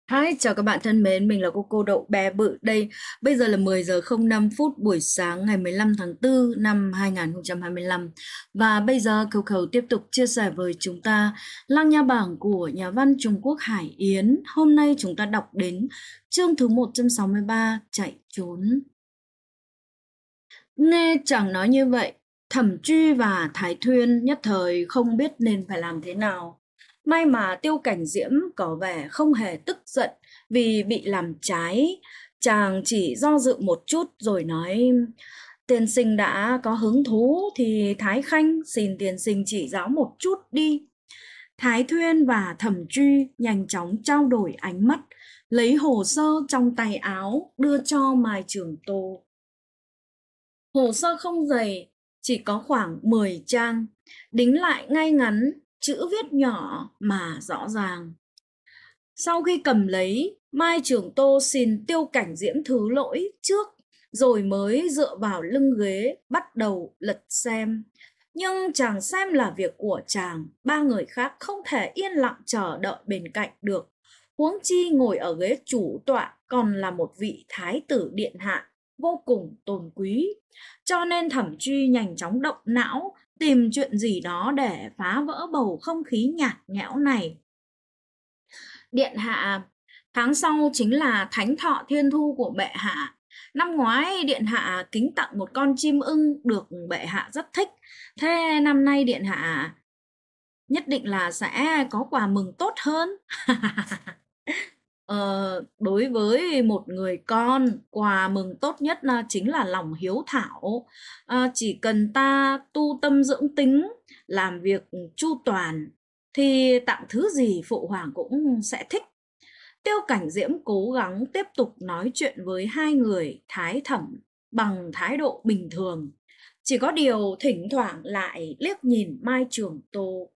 Hi, chào các bạn thân mến, mình là cô Đậu bé bự đây. Bây giờ là 10 giờ 05 phút buổi sáng ngày 15 tháng 4 năm 2025. Và bây giờ Cầu Cầu tiếp tục chia sẻ với chúng ta Lăng Nha Bảng của nhà văn Trung Quốc Hải Yến. Hôm nay chúng ta đọc đến chương thứ 163, chạy trốn. Nghe chàng nói như vậy, Thẩm Truy và Thái Thuyên nhất thời không biết nên phải làm thế nào. May mà Tiêu Cảnh Diễm có vẻ không hề tức giận vì bị làm trái. Chàng chỉ do dự một chút rồi nói: tiên sinh đã có hứng thú thì Thái Khanh xin tiên sinh chỉ giáo một chút đi. Thái Thuyên và Thẩm Truy nhanh chóng trao đổi ánh mắt, lấy hồ sơ trong tay áo đưa cho Mai Trường Tô. Hồ sơ không dày, chỉ có khoảng 10 trang, đính lại ngay ngắn, chữ viết nhỏ mà rõ ràng. Sau khi cầm lấy, Mai Trường Tô xin Tiêu Cảnh Diễm thứ lỗi trước, rồi mới dựa vào lưng ghế bắt đầu lật xem. Nhưng chàng xem là việc của chàng, ba người khác không thể yên lặng chờ đợi bên cạnh được. Huống chi ngồi ở ghế chủ tọa còn là một vị thái tử điện hạ, vô cùng tôn quý. Cho nên Thẩm Truy nhanh chóng động não, tìm chuyện gì đó để phá vỡ bầu không khí nhạt nhẽo này. Điện hạ, tháng sau chính là Thánh Thọ Thiên Thu của bệ hạ. Năm ngoái điện hạ kính tặng một con chim ưng được bệ hạ rất thích. Thế năm nay điện hạ nhất định là sẽ có quà mừng tốt hơn. Đối với một người con, quà mừng tốt nhất chính là lòng hiếu thảo. Chỉ cần ta tu tâm dưỡng tính, làm việc chu toàn, thì tặng thứ gì phụ hoàng cũng sẽ thích. Tiêu Cảnh Diễm cố gắng tiếp tục nói chuyện với hai người Thái Thẩm bằng thái độ bình thường. Chỉ có điều thỉnh thoảng lại liếc nhìn Mai Trường Tô.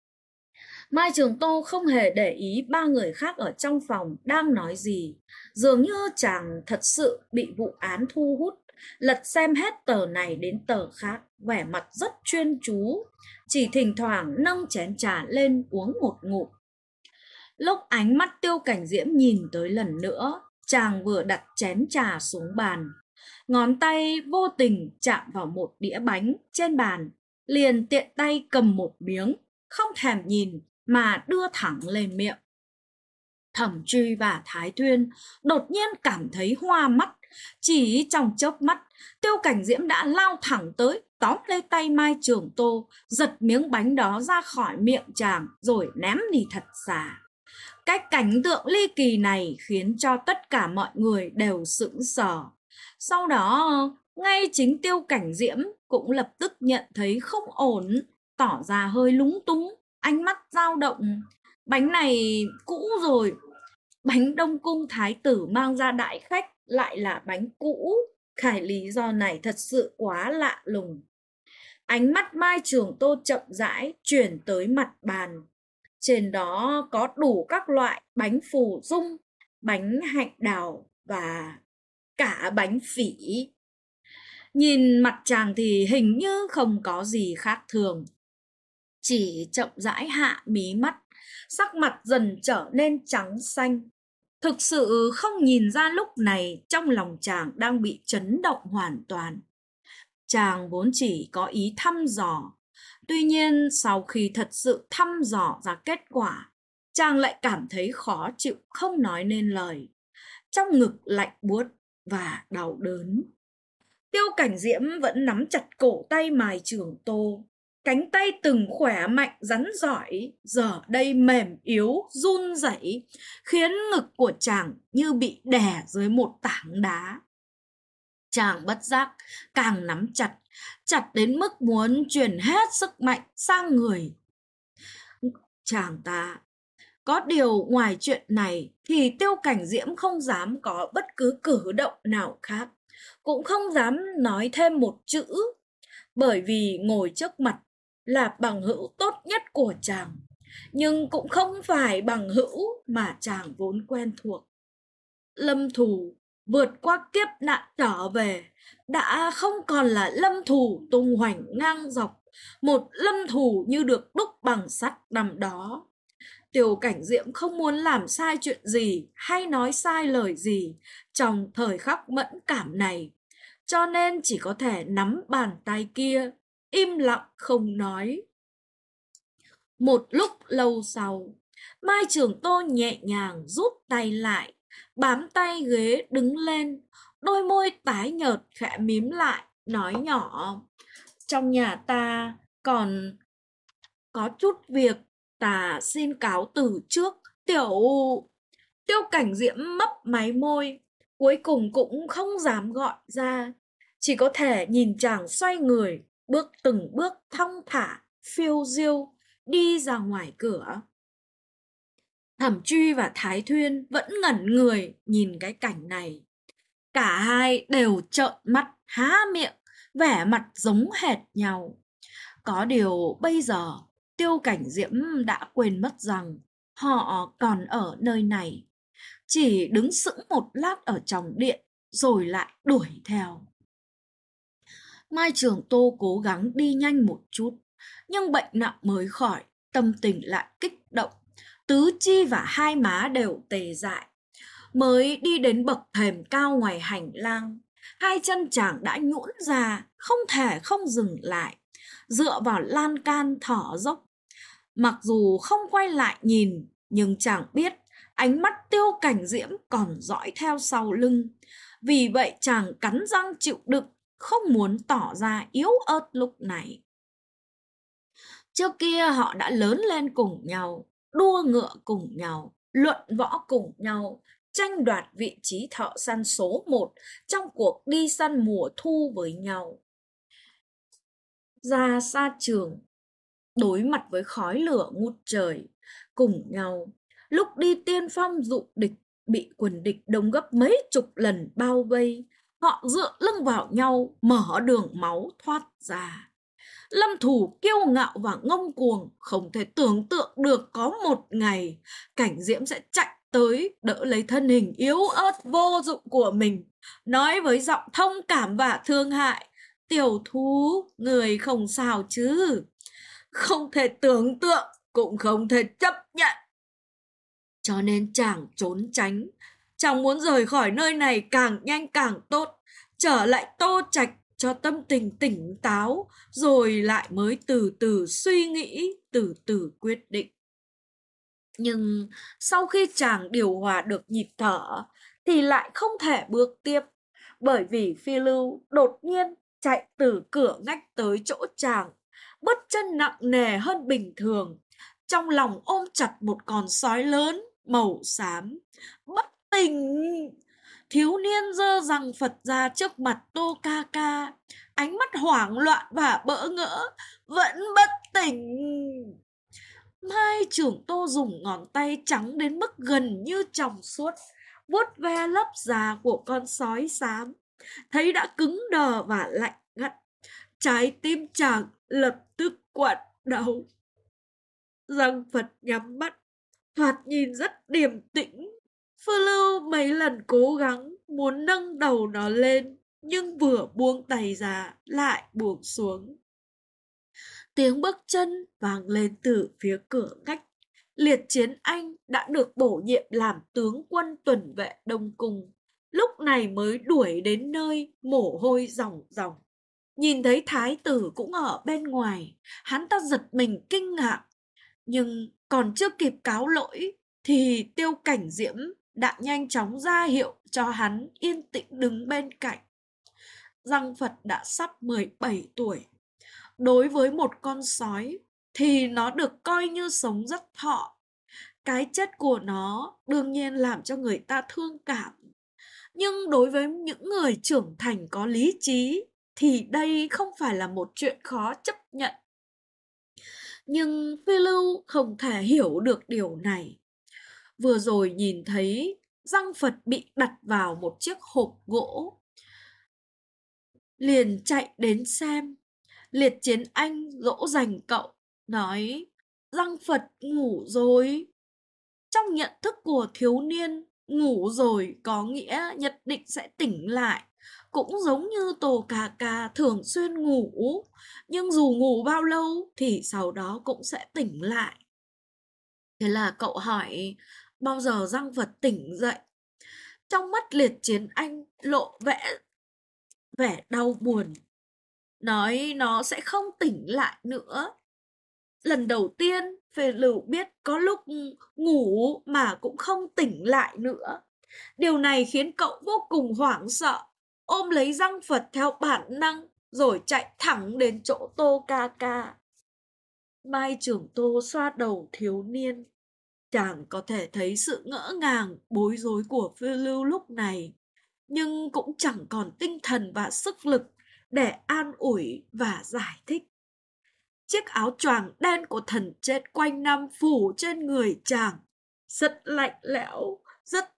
Mai Trường Tô không hề để ý ba người khác ở trong phòng đang nói gì. Dường như chàng thật sự bị vụ án thu hút, lật xem hết tờ này đến tờ khác, vẻ mặt rất chuyên chú, chỉ thỉnh thoảng nâng chén trà lên uống một ngụm. Lúc ánh mắt Tiêu Cảnh Diễm nhìn tới lần nữa, chàng vừa đặt chén trà xuống bàn. Ngón tay vô tình chạm vào một đĩa bánh trên bàn, liền tiện tay cầm một miếng, không thèm nhìn mà đưa thẳng lên miệng. Thẩm Truy và Thái Thuyên đột nhiên cảm thấy hoa mắt. Chỉ trong chớp mắt, Tiêu Cảnh Diễm đã lao thẳng tới, tóm lấy tay Mai Trường Tô, giật miếng bánh đó ra khỏi miệng chàng rồi ném đi thật xa. Cái cảnh tượng ly kỳ này khiến cho tất cả mọi người đều sững sờ. Sau đó, ngay chính Tiêu Cảnh Diễm cũng lập tức nhận thấy không ổn, tỏ ra hơi lúng túng, ánh mắt dao động. Bánh này cũ rồi, bánh Đông Cung Thái tử mang ra đại khách lại là bánh cũ. Cái lý do này thật sự quá lạ lùng. Ánh mắt Mai Trường Tô chậm rãi chuyển tới mặt bàn. Trên đó có đủ các loại bánh phù dung, bánh hạnh đào và cả bánh phỉ. Nhìn mặt chàng thì hình như không có gì khác thường. Chỉ chậm rãi hạ mí mắt, sắc mặt dần trở nên trắng xanh. Thực sự không nhìn ra lúc này trong lòng chàng đang bị chấn động hoàn toàn. Chàng vốn chỉ có ý thăm dò. Tuy nhiên sau khi thật sự thăm dò ra kết quả, chàng lại cảm thấy khó chịu không nói nên lời. Trong ngực lạnh buốt và đau đớn. Tiêu Cảnh Diễm vẫn nắm chặt cổ tay Mai Trường Tô. Cánh tay từng khỏe mạnh rắn giỏi, giờ đây mềm yếu, run rẩy, khiến ngực của chàng như bị đè dưới một tảng đá. Chàng bất giác càng nắm chặt, chặt đến mức muốn truyền hết sức mạnh sang người chàng ta. Có điều ngoài chuyện này thì Tiêu Cảnh Diễm không dám có bất cứ cử động nào khác, cũng không dám nói thêm một chữ, bởi vì ngồi trước mặt là bằng hữu tốt nhất của chàng, nhưng cũng không phải bằng hữu mà chàng vốn quen thuộc. Lâm Thù vượt qua kiếp nạn trở về, đã không còn là Lâm Thù tung hoành ngang dọc, một Lâm Thù như được đúc bằng sắt năm đó. Tiêu Cảnh Diễm không muốn làm sai chuyện gì hay nói sai lời gì trong thời khắc mẫn cảm này, cho nên chỉ có thể nắm bàn tay kia, im lặng không nói. Một lúc lâu sau, Mai Trường Tô nhẹ nhàng rút tay lại, bám tay ghế đứng lên, đôi môi tái nhợt khẽ mím lại, nói nhỏ: trong nhà ta còn có chút việc, ta xin cáo từ trước. Tiêu Cảnh Diễm mấp máy môi, cuối cùng cũng không dám gọi ra, chỉ có thể nhìn chàng xoay người, bước từng bước thong thả, phiêu diêu đi ra ngoài cửa. Thẩm Truy và Thái Thuyên vẫn ngẩn người nhìn cái cảnh này. Cả hai đều trợn mắt há miệng, vẻ mặt giống hệt nhau. Có điều bây giờ Tiêu Cảnh Diễm đã quên mất rằng họ còn ở nơi này, chỉ đứng sững một lát ở trong điện rồi lại đuổi theo. Mai Trường Tô cố gắng đi nhanh một chút, nhưng bệnh nặng mới khỏi, tâm tình lại kích động, tứ chi và hai má đều tê dại. Mới đi đến bậc thềm cao ngoài hành lang, hai chân chàng đã nhũn ra, không thể không dừng lại, dựa vào lan can thở dốc. Mặc dù không quay lại nhìn, nhưng chàng biết ánh mắt Tiêu Cảnh Diễm còn dõi theo sau lưng. Vì vậy chàng cắn răng chịu đựng, không muốn tỏ ra yếu ớt lúc này. Trước kia họ đã lớn lên cùng nhau, đua ngựa cùng nhau, luận võ cùng nhau, tranh đoạt vị trí thợ săn số 1 trong cuộc đi săn mùa thu với nhau. Ra xa trường, đối mặt với khói lửa ngút trời, cùng nhau, lúc đi tiên phong dụ địch, bị quân địch đông gấp mấy chục lần bao vây, họ dựa lưng vào nhau, mở đường máu thoát ra. Lâm Thủ kiêu ngạo và ngông cuồng, không thể tưởng tượng được có một ngày Cảnh Diễm sẽ chạy tới đỡ lấy thân hình yếu ớt vô dụng của mình, nói với giọng thông cảm và thương hại: tiểu thú, người không sao chứ? Không thể tưởng tượng, cũng không thể chấp nhận. Cho nên chàng trốn tránh, chàng muốn rời khỏi nơi này càng nhanh càng tốt, trở lại Tô Trạch cho tâm tình tỉnh táo, rồi lại mới từ từ suy nghĩ, từ từ quyết định. Nhưng sau khi chàng điều hòa được nhịp thở thì lại không thể bước tiếp, bởi vì Phi Lưu đột nhiên chạy từ cửa ngách tới chỗ chàng, bước chân nặng nề hơn bình thường, trong lòng ôm chặt một con sói lớn màu xám. Bất tỉnh! Thiếu niên giơ răng phật ra trước mặt Tô Ca Ca, ánh mắt hoảng loạn và bỡ ngỡ. Vẫn bất tỉnh! Mai Trường Tô dùng ngón tay trắng đến mức gần như trong suốt, vuốt ve lớp da của con sói xám, thấy đã cứng đờ và lạnh ngắt. Trái tim chàng lập tức quặn đau. Răng Phật nhắm mắt, thoạt nhìn rất điềm tĩnh. Phi Lưu mấy lần cố gắng muốn nâng đầu nó lên, nhưng vừa buông tay ra lại buông xuống. Tiếng bước chân vang lên từ phía cửa ngách. Liệt Chiến Anh đã được bổ nhiệm làm tướng quân tuần vệ Đông Cung, lúc này mới đuổi đến nơi, mồ hôi ròng ròng. Nhìn thấy thái tử cũng ở bên ngoài, hắn ta giật mình kinh ngạc. Nhưng còn chưa kịp cáo lỗi thì Tiêu Cảnh Diễm đã nhanh chóng ra hiệu cho hắn yên tĩnh đứng bên cạnh. Răng Phật đã sắp 17 tuổi. Đối với một con sói thì nó được coi như sống rất thọ. Cái chết của nó đương nhiên làm cho người ta thương cảm. Nhưng đối với những người trưởng thành có lý trí thì đây không phải là một chuyện khó chấp nhận. Nhưng Phi Lưu không thể hiểu được điều này. Vừa rồi nhìn thấy răng Phật bị đặt vào một chiếc hộp gỗ, liền chạy đến xem. Liệt Chiến Anh dỗ dành cậu, nói: răng Phật ngủ rồi. Trong nhận thức của thiếu niên, ngủ rồi có nghĩa nhất định sẽ tỉnh lại. Cũng giống như Tô Ca Ca thường xuyên ngủ, nhưng dù ngủ bao lâu thì sau đó cũng sẽ tỉnh lại. Thế là cậu hỏi bao giờ Giang Phật tỉnh dậy. Trong mắt Liệt Chiến Anh lộ vẻ vẻ đau buồn, nói nó sẽ không tỉnh lại nữa. Lần đầu tiên Phê Lựu biết có lúc ngủ mà cũng không tỉnh lại nữa. Điều này khiến cậu vô cùng hoảng sợ, ôm lấy Giang Phật theo bản năng rồi chạy thẳng đến chỗ Tô Ca Ca. Mai Trưởng Tô xoa đầu thiếu niên. Chàng có thể thấy sự ngỡ ngàng, bối rối của Phiêu Lưu lúc này, nhưng cũng chẳng còn tinh thần và sức lực để an ủi và giải thích. Chiếc áo choàng đen của thần chết quanh năm phủ trên người chàng, rất lạnh lẽo, rất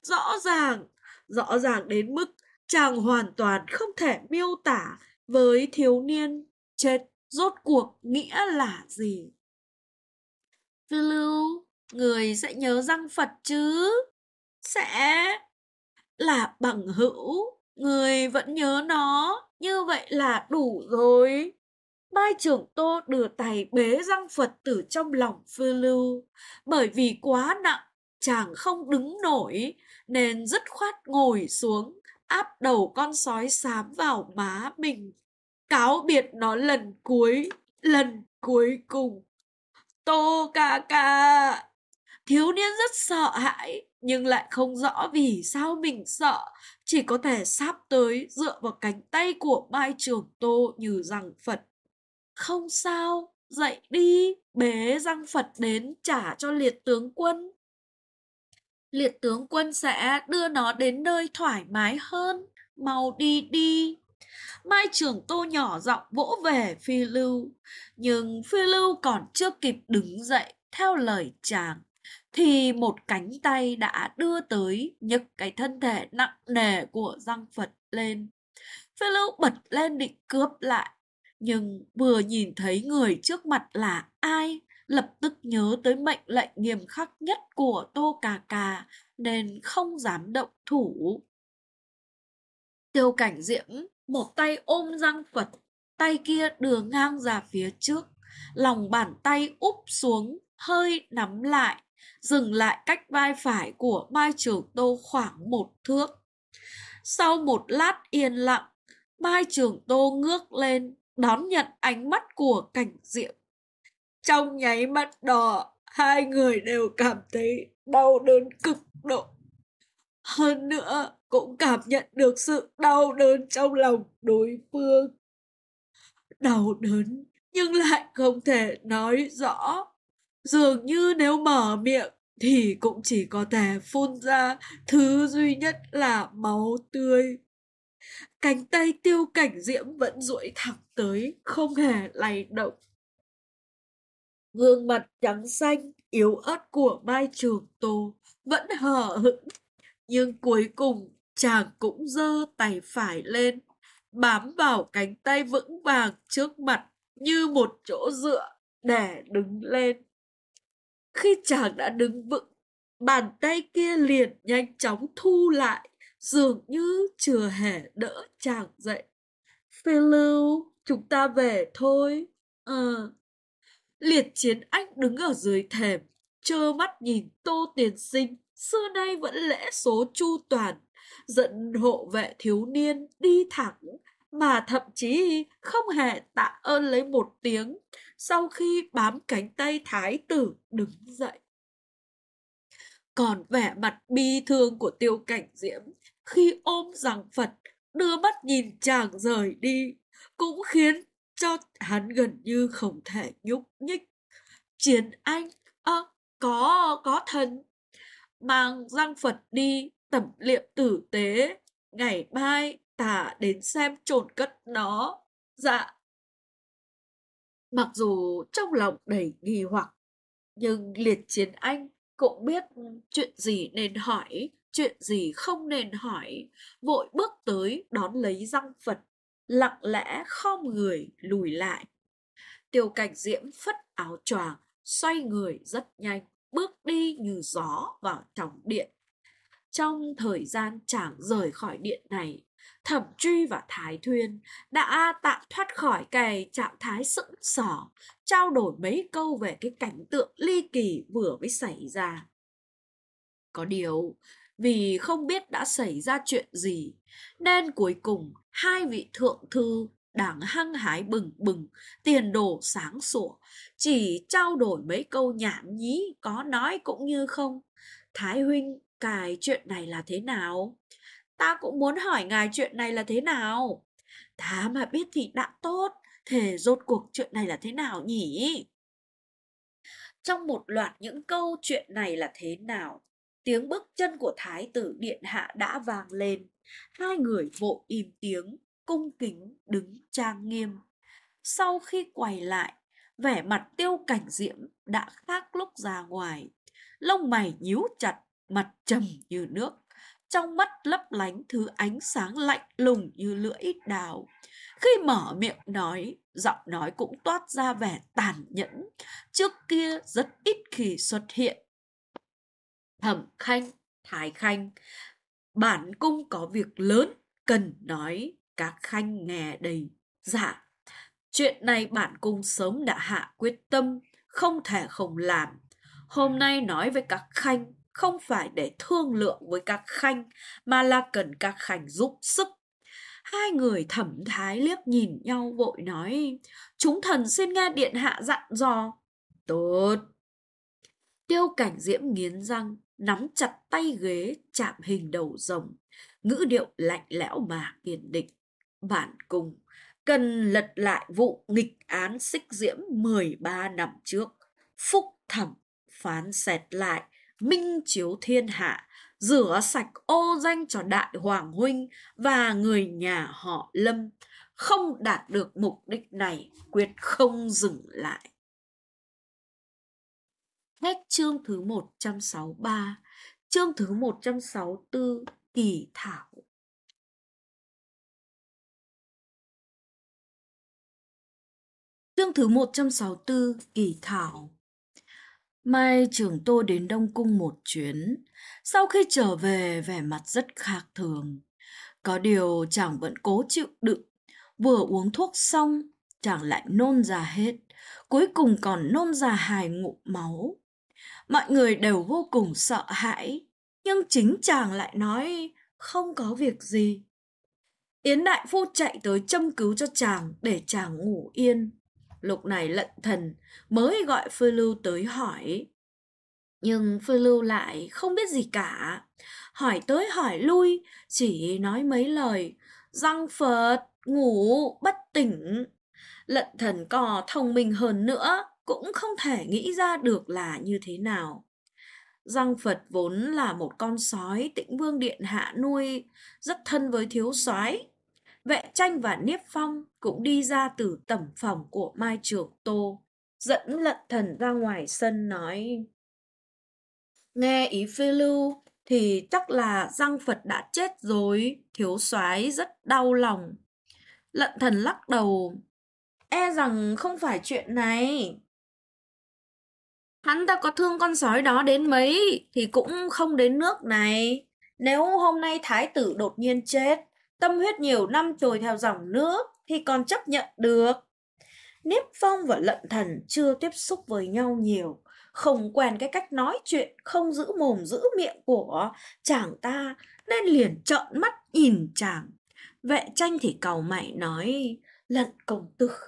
rõ ràng đến mức chàng hoàn toàn không thể miêu tả với thiếu niên chết rốt cuộc nghĩa là gì. Phiêu Lưu, người sẽ nhớ Giang Phật chứ? Sẽ là bằng hữu, người vẫn nhớ nó, như vậy là đủ rồi. Mai Trưởng Tô đưa tay bế Giang Phật từ trong lòng Phiêu Lưu. Bởi vì quá nặng, chàng không đứng nổi, nên dứt khoát ngồi xuống, áp đầu con sói xám vào má mình, cáo biệt nó lần cuối cùng. Tô Ca Ca. Thiếu niên rất sợ hãi, nhưng lại không rõ vì sao mình sợ, chỉ có thể sáp tới dựa vào cánh tay của Mai Trường Tô như rằng Phật. Không sao, dậy đi, bế Giang Phật đến trả cho Liệt tướng quân. Liệt tướng quân sẽ đưa nó đến nơi thoải mái hơn, mau đi đi. Mai Trường Tô nhỏ giọng vỗ về Phi Lưu, nhưng Phi Lưu còn chưa kịp đứng dậy theo lời chàng, thì một cánh tay đã đưa tới nhấc cái thân thể nặng nề của Giang Phật lên. Phi Lưu bật lên định cướp lại, nhưng vừa nhìn thấy người trước mặt là ai, lập tức nhớ tới mệnh lệnh nghiêm khắc nhất của Tô Cà Cà, nên không dám động thủ. Tiêu Cảnh Diễm một tay ôm Giang Phật, tay kia đưa ngang ra phía trước, lòng bàn tay úp xuống, hơi nắm lại, dừng lại cách vai phải của Mai Trường Tô khoảng 1 thước. Sau một lát yên lặng, Mai Trường Tô ngước lên, đón nhận ánh mắt của Cảnh Diệm. Trong nháy mắt đó, hai người đều cảm thấy đau đớn cực độ. Hơn nữa, cũng cảm nhận được sự đau đớn trong lòng đối phương. Đau đớn, nhưng lại không thể nói rõ. Dường như nếu mở miệng, thì cũng chỉ có thể phun ra thứ duy nhất là máu tươi. Cánh tay Tiêu Cảnh Diễm vẫn duỗi thẳng tới, không hề lay động. Gương mặt trắng xanh, yếu ớt của Mai Trường Tô vẫn hờ hững, nhưng cuối cùng chàng cũng giơ tay phải lên, bám vào cánh tay vững vàng trước mặt như một chỗ dựa để đứng lên. Khi chàng đã đứng vững, bàn tay kia liền nhanh chóng thu lại, dường như chưa hề đỡ chàng dậy. Phi Lưu, chúng ta về thôi. Liệt Chiến Anh đứng ở dưới thềm, trơ mắt nhìn Tô Tiên Sinh xưa nay vẫn lễ số chu toàn, dẫn hộ vệ thiếu niên đi thẳng, mà thậm chí không hề tạ ơn lấy một tiếng sau khi bám cánh tay thái tử đứng dậy. Còn vẻ mặt bi thương của Tiêu Cảnh Diễm khi ôm Giang Phật, đưa mắt nhìn chàng rời đi, cũng khiến cho hắn gần như không thể nhúc nhích. Chiến Anh, có thần. Mang Giang Phật đi tẩm liệm tử tế, ngày mai ta đến xem chôn cất nó. Dạ. Mặc dù trong lòng đầy nghi hoặc, nhưng Liệt Chiến Anh cũng biết chuyện gì nên hỏi, chuyện gì không nên hỏi, vội bước tới đón lấy Giang Phật, lặng lẽ khom người lùi lại. Tiêu Cảnh Diễm phất áo choàng, xoay người rất nhanh, bước đi như gió vào trong điện. Trong thời gian chàng rời khỏi điện này, Thẩm Truy và Thái Thuyên đã tạm thoát khỏi cái trạng thái sững sờ, trao đổi mấy câu về cái cảnh tượng ly kỳ vừa mới xảy ra. Có điều, vì không biết đã xảy ra chuyện gì, nên cuối cùng hai vị thượng thư đang hăng hái bừng bừng, tiền đồ sáng sủa, chỉ trao đổi mấy câu nhảm nhí, có nói cũng như không. Thái huynh, cái chuyện này là thế nào? Ta cũng muốn hỏi ngài chuyện này là thế nào? Ta mà biết thì đã tốt, thế rốt cuộc chuyện này là thế nào nhỉ? Trong một loạt những câu chuyện này là thế nào, tiếng bước chân của Thái tử điện hạ đã vang lên. Hai người vội im tiếng, cung kính đứng trang nghiêm. Sau khi quay lại, vẻ mặt Tiêu Cảnh Diễm đã khác lúc ra ngoài. Lông mày nhíu chặt, mặt trầm như nước, trong mắt lấp lánh thứ ánh sáng lạnh lùng như lưỡi đào. Khi mở miệng nói, giọng nói cũng toát ra vẻ tàn nhẫn, trước kia rất ít khi xuất hiện. Thẩm Khanh, Thái Khanh, bản cung có việc lớn cần nói, các khanh nghe đây. Dạ, chuyện này bản cung sớm đã hạ quyết tâm, không thể không làm. Hôm nay nói với các khanh không phải để thương lượng với các khanh, mà là cần các khanh giúp sức. Hai người Thẩm Thái liếc nhìn nhau vội nói, chúng thần xin nghe điện hạ dặn dò. Tốt. Tiêu Cảnh Diễm nghiến răng, nắm chặt tay ghế chạm hình đầu rồng, ngữ điệu lạnh lẽo mà kiên định. Bản cung cần lật lại vụ nghịch án Xích Diễm 13 năm trước, phúc thẩm phán xét lại, minh chiếu thiên hạ, rửa sạch ô danh cho đại hoàng huynh và người nhà họ Lâm. Không đạt được mục đích này, quyết không dừng lại. Hết chương thứ 163, chương thứ 164, kỳ thảo. Chương thứ 164, kỳ thảo. Mai trưởng tôi đến Đông Cung một chuyến. Sau khi trở về, vẻ mặt rất khác thường. Có điều chàng vẫn cố chịu đựng. Vừa uống thuốc xong, chàng lại nôn ra hết. Cuối cùng còn nôn ra 2 ngụm máu. Mọi người đều vô cùng sợ hãi. Nhưng chính chàng lại nói không có việc gì. Yến đại phu chạy tới châm cứu cho chàng để chàng ngủ yên. Lúc này Lận Thần mới gọi Phi Lưu tới hỏi. Nhưng Phi Lưu lại không biết gì cả. Hỏi tới hỏi lui, chỉ nói mấy lời. Răng Phật, ngủ, bất tỉnh. Lận Thần có thông minh hơn nữa, cũng không thể nghĩ ra được là như thế nào. Răng Phật vốn là một con sói Tĩnh Vương điện hạ nuôi, rất thân với thiếu soái. Vệ Tranh và Niếp Phong cũng đi ra từ tẩm phòng của Mai Trường Tô, dẫn Lận Thần ra ngoài sân nói. Nghe ý Phi Lưu thì chắc là Răng Phật đã chết rồi, thiếu soái rất đau lòng. Lận Thần lắc đầu, e rằng không phải chuyện này. Hắn ta có thương con sói đó đến mấy thì cũng không đến nước này. Nếu hôm nay thái tử đột nhiên chết, tâm huyết nhiều năm trôi theo dòng nước thì còn chấp nhận được. Niếp Phong và Lận Thần chưa tiếp xúc với nhau nhiều, không quen cái cách nói chuyện không giữ mồm giữ miệng của chàng ta, nên liền trợn mắt nhìn chàng. Vệ Tranh thì cau mày nói, Lận công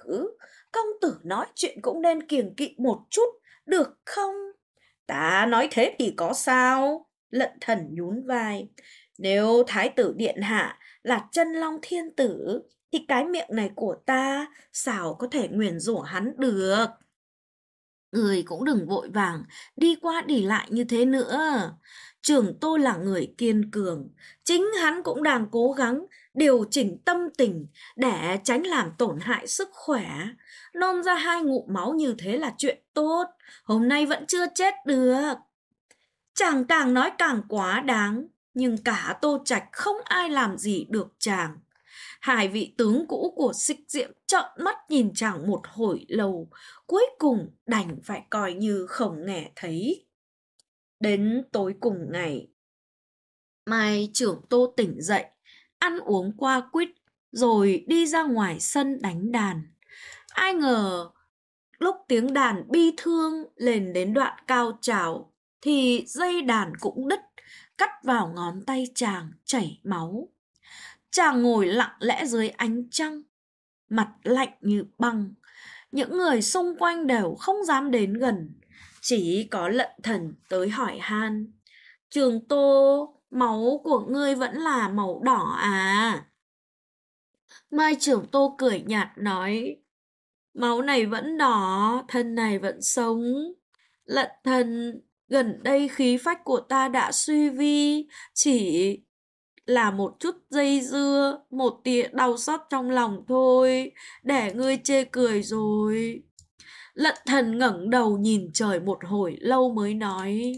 tử nói chuyện cũng nên kiêng kỵ một chút, được không? Ta nói thế thì có sao? Lận Thần nhún vai. Nếu thái tử điện hạ là Chân Long thiên tử, thì cái miệng này của ta sao có thể nguyền rủa hắn được? Người cũng đừng vội vàng đi qua đi lại như thế nữa. Trưởng tôi là người kiên cường, chính hắn cũng đang cố gắng điều chỉnh tâm tình để tránh làm tổn hại sức khỏe. Nôn ra 2 ngụm máu như thế là chuyện tốt, hôm nay vẫn chưa chết được. Chàng càng nói càng quá đáng, nhưng cả Tô Trạch không ai làm gì được chàng. 2 vị tướng cũ của Xích Diễm trợn mắt nhìn chàng một hồi lâu, cuối cùng đành phải coi như không nghe thấy. Đến tối cùng ngày, Mai trưởng Tô tỉnh dậy, ăn uống qua quýt, rồi đi ra ngoài sân đánh đàn. Ai ngờ lúc tiếng đàn bi thương lên đến đoạn cao trào, thì dây đàn cũng đứt, cắt vào ngón tay chàng chảy máu. Chàng ngồi lặng lẽ dưới ánh trăng, mặt lạnh như băng. Những người xung quanh đều không dám đến gần, chỉ có Lận Thần tới hỏi han: Trường Tô, máu của ngươi vẫn là màu đỏ à? Mai Trưởng Tô cười nhạt nói: Máu này vẫn đỏ, thân này vẫn sống. Lận Thần, gần đây khí phách của ta đã suy vi, chỉ là một chút dây dưa, một tia đau xót trong lòng thôi, để ngươi chê cười rồi. Lận Thần ngẩng đầu nhìn trời một hồi lâu mới nói: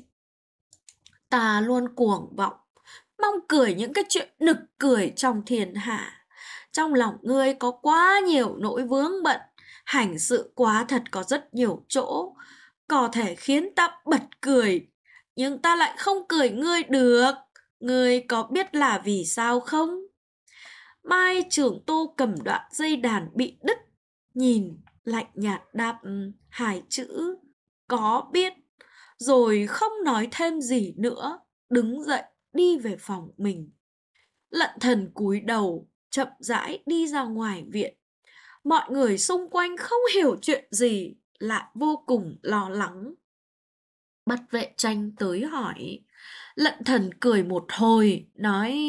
Ta luôn cuồng vọng, mong cười những cái chuyện nực cười trong thiên hạ. Trong lòng ngươi có quá nhiều nỗi vướng bận, hành sự quá thật có rất nhiều chỗ có thể khiến ta bật cười, nhưng ta lại không cười ngươi được. Ngươi có biết là vì sao không? Mai Trưởng Tô cầm đoạn dây đàn bị đứt, nhìn lạnh nhạt đáp hai chữ có biết, rồi không nói thêm gì nữa, đứng dậy đi về phòng mình. Lận Thần cúi đầu chậm rãi đi ra ngoài viện. Mọi người xung quanh không hiểu chuyện gì, lại vô cùng lo lắng. Bắt Vệ Tranh tới hỏi. Lận Thần cười một hồi, nói: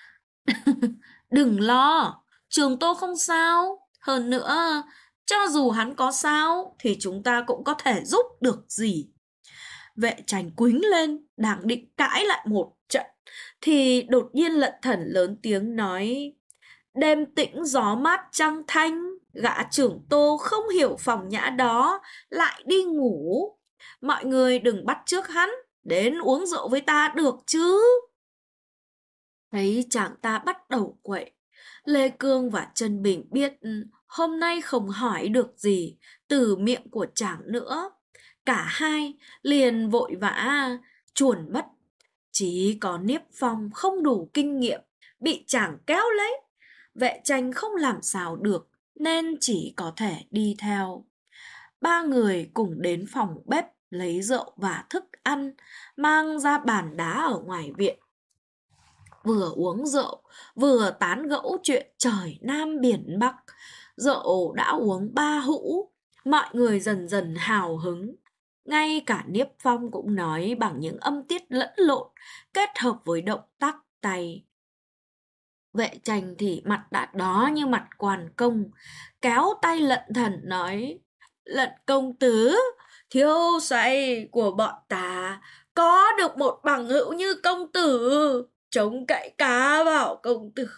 Đừng lo, Trường Tô không sao. Hơn nữa, cho dù hắn có sao, thì chúng ta cũng có thể giúp được gì. Vệ Tranh quýnh lên, đang định cãi lại một trận, thì đột nhiên Lận Thần lớn tiếng nói: Đêm tĩnh gió mát trăng thanh, gã Trưởng Tô không hiểu phòng nhã đó, lại đi ngủ. Mọi người đừng bắt chước hắn, đến uống rượu với ta được chứ. Thấy chàng ta bắt đầu quậy, Lê Cương và Trân Bình biết hôm nay không hỏi được gì từ miệng của chàng nữa. Cả hai liền vội vã chuồn mất. Chỉ có Niếp Phong không đủ kinh nghiệm, bị chàng kéo lấy. Vệ Tranh không làm sao được, nên chỉ có thể đi theo. Ba người cùng đến phòng bếp lấy rượu và thức ăn, mang ra bàn đá ở ngoài viện. Vừa uống rượu, vừa tán gẫu chuyện trời Nam biển Bắc. Rượu đã uống 3 hũ, mọi người dần dần hào hứng. Ngay cả Niếp Phong cũng nói bằng những âm tiết lẫn lộn, kết hợp với động tác tay. Vệ Tranh thì mặt đã đỏ như mặt quan công, kéo tay Lận Thần nói: Lận công tứ, thiếu soái của bọn ta có được một bằng hữu như công tử, chống cậy cá vào công tử.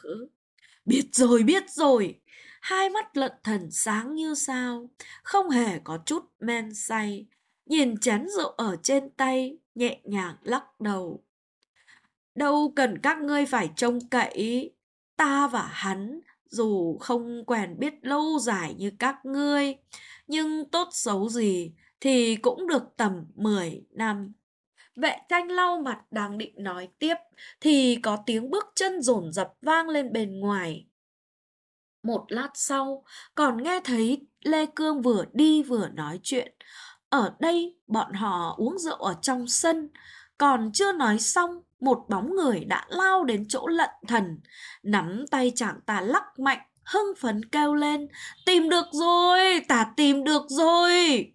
Biết rồi. Hai mắt Lận Thần sáng như sao, không hề có chút men say, nhìn chén rượu ở trên tay, nhẹ nhàng lắc đầu. Đâu cần các ngươi phải trông cậy. Ta và hắn dù không quen biết lâu dài như các ngươi, nhưng tốt xấu gì thì cũng được tầm 10 năm. Vệ Tranh lau mặt đang định nói tiếp, thì có tiếng bước chân dồn dập vang lên bên ngoài. Một lát sau, còn nghe thấy Lê Cương vừa đi vừa nói chuyện. Ở đây bọn họ uống rượu ở trong sân, còn chưa nói xong, một bóng người đã lao đến chỗ Lận Thần, nắm tay chàng ta lắc mạnh, hưng phấn kêu lên: Tìm được rồi, ta tìm được rồi.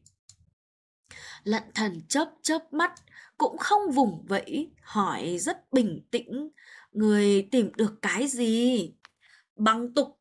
Lận Thần chớp chớp mắt, cũng không vùng vẫy, hỏi rất bình tĩnh: Người tìm được cái gì? Băng tục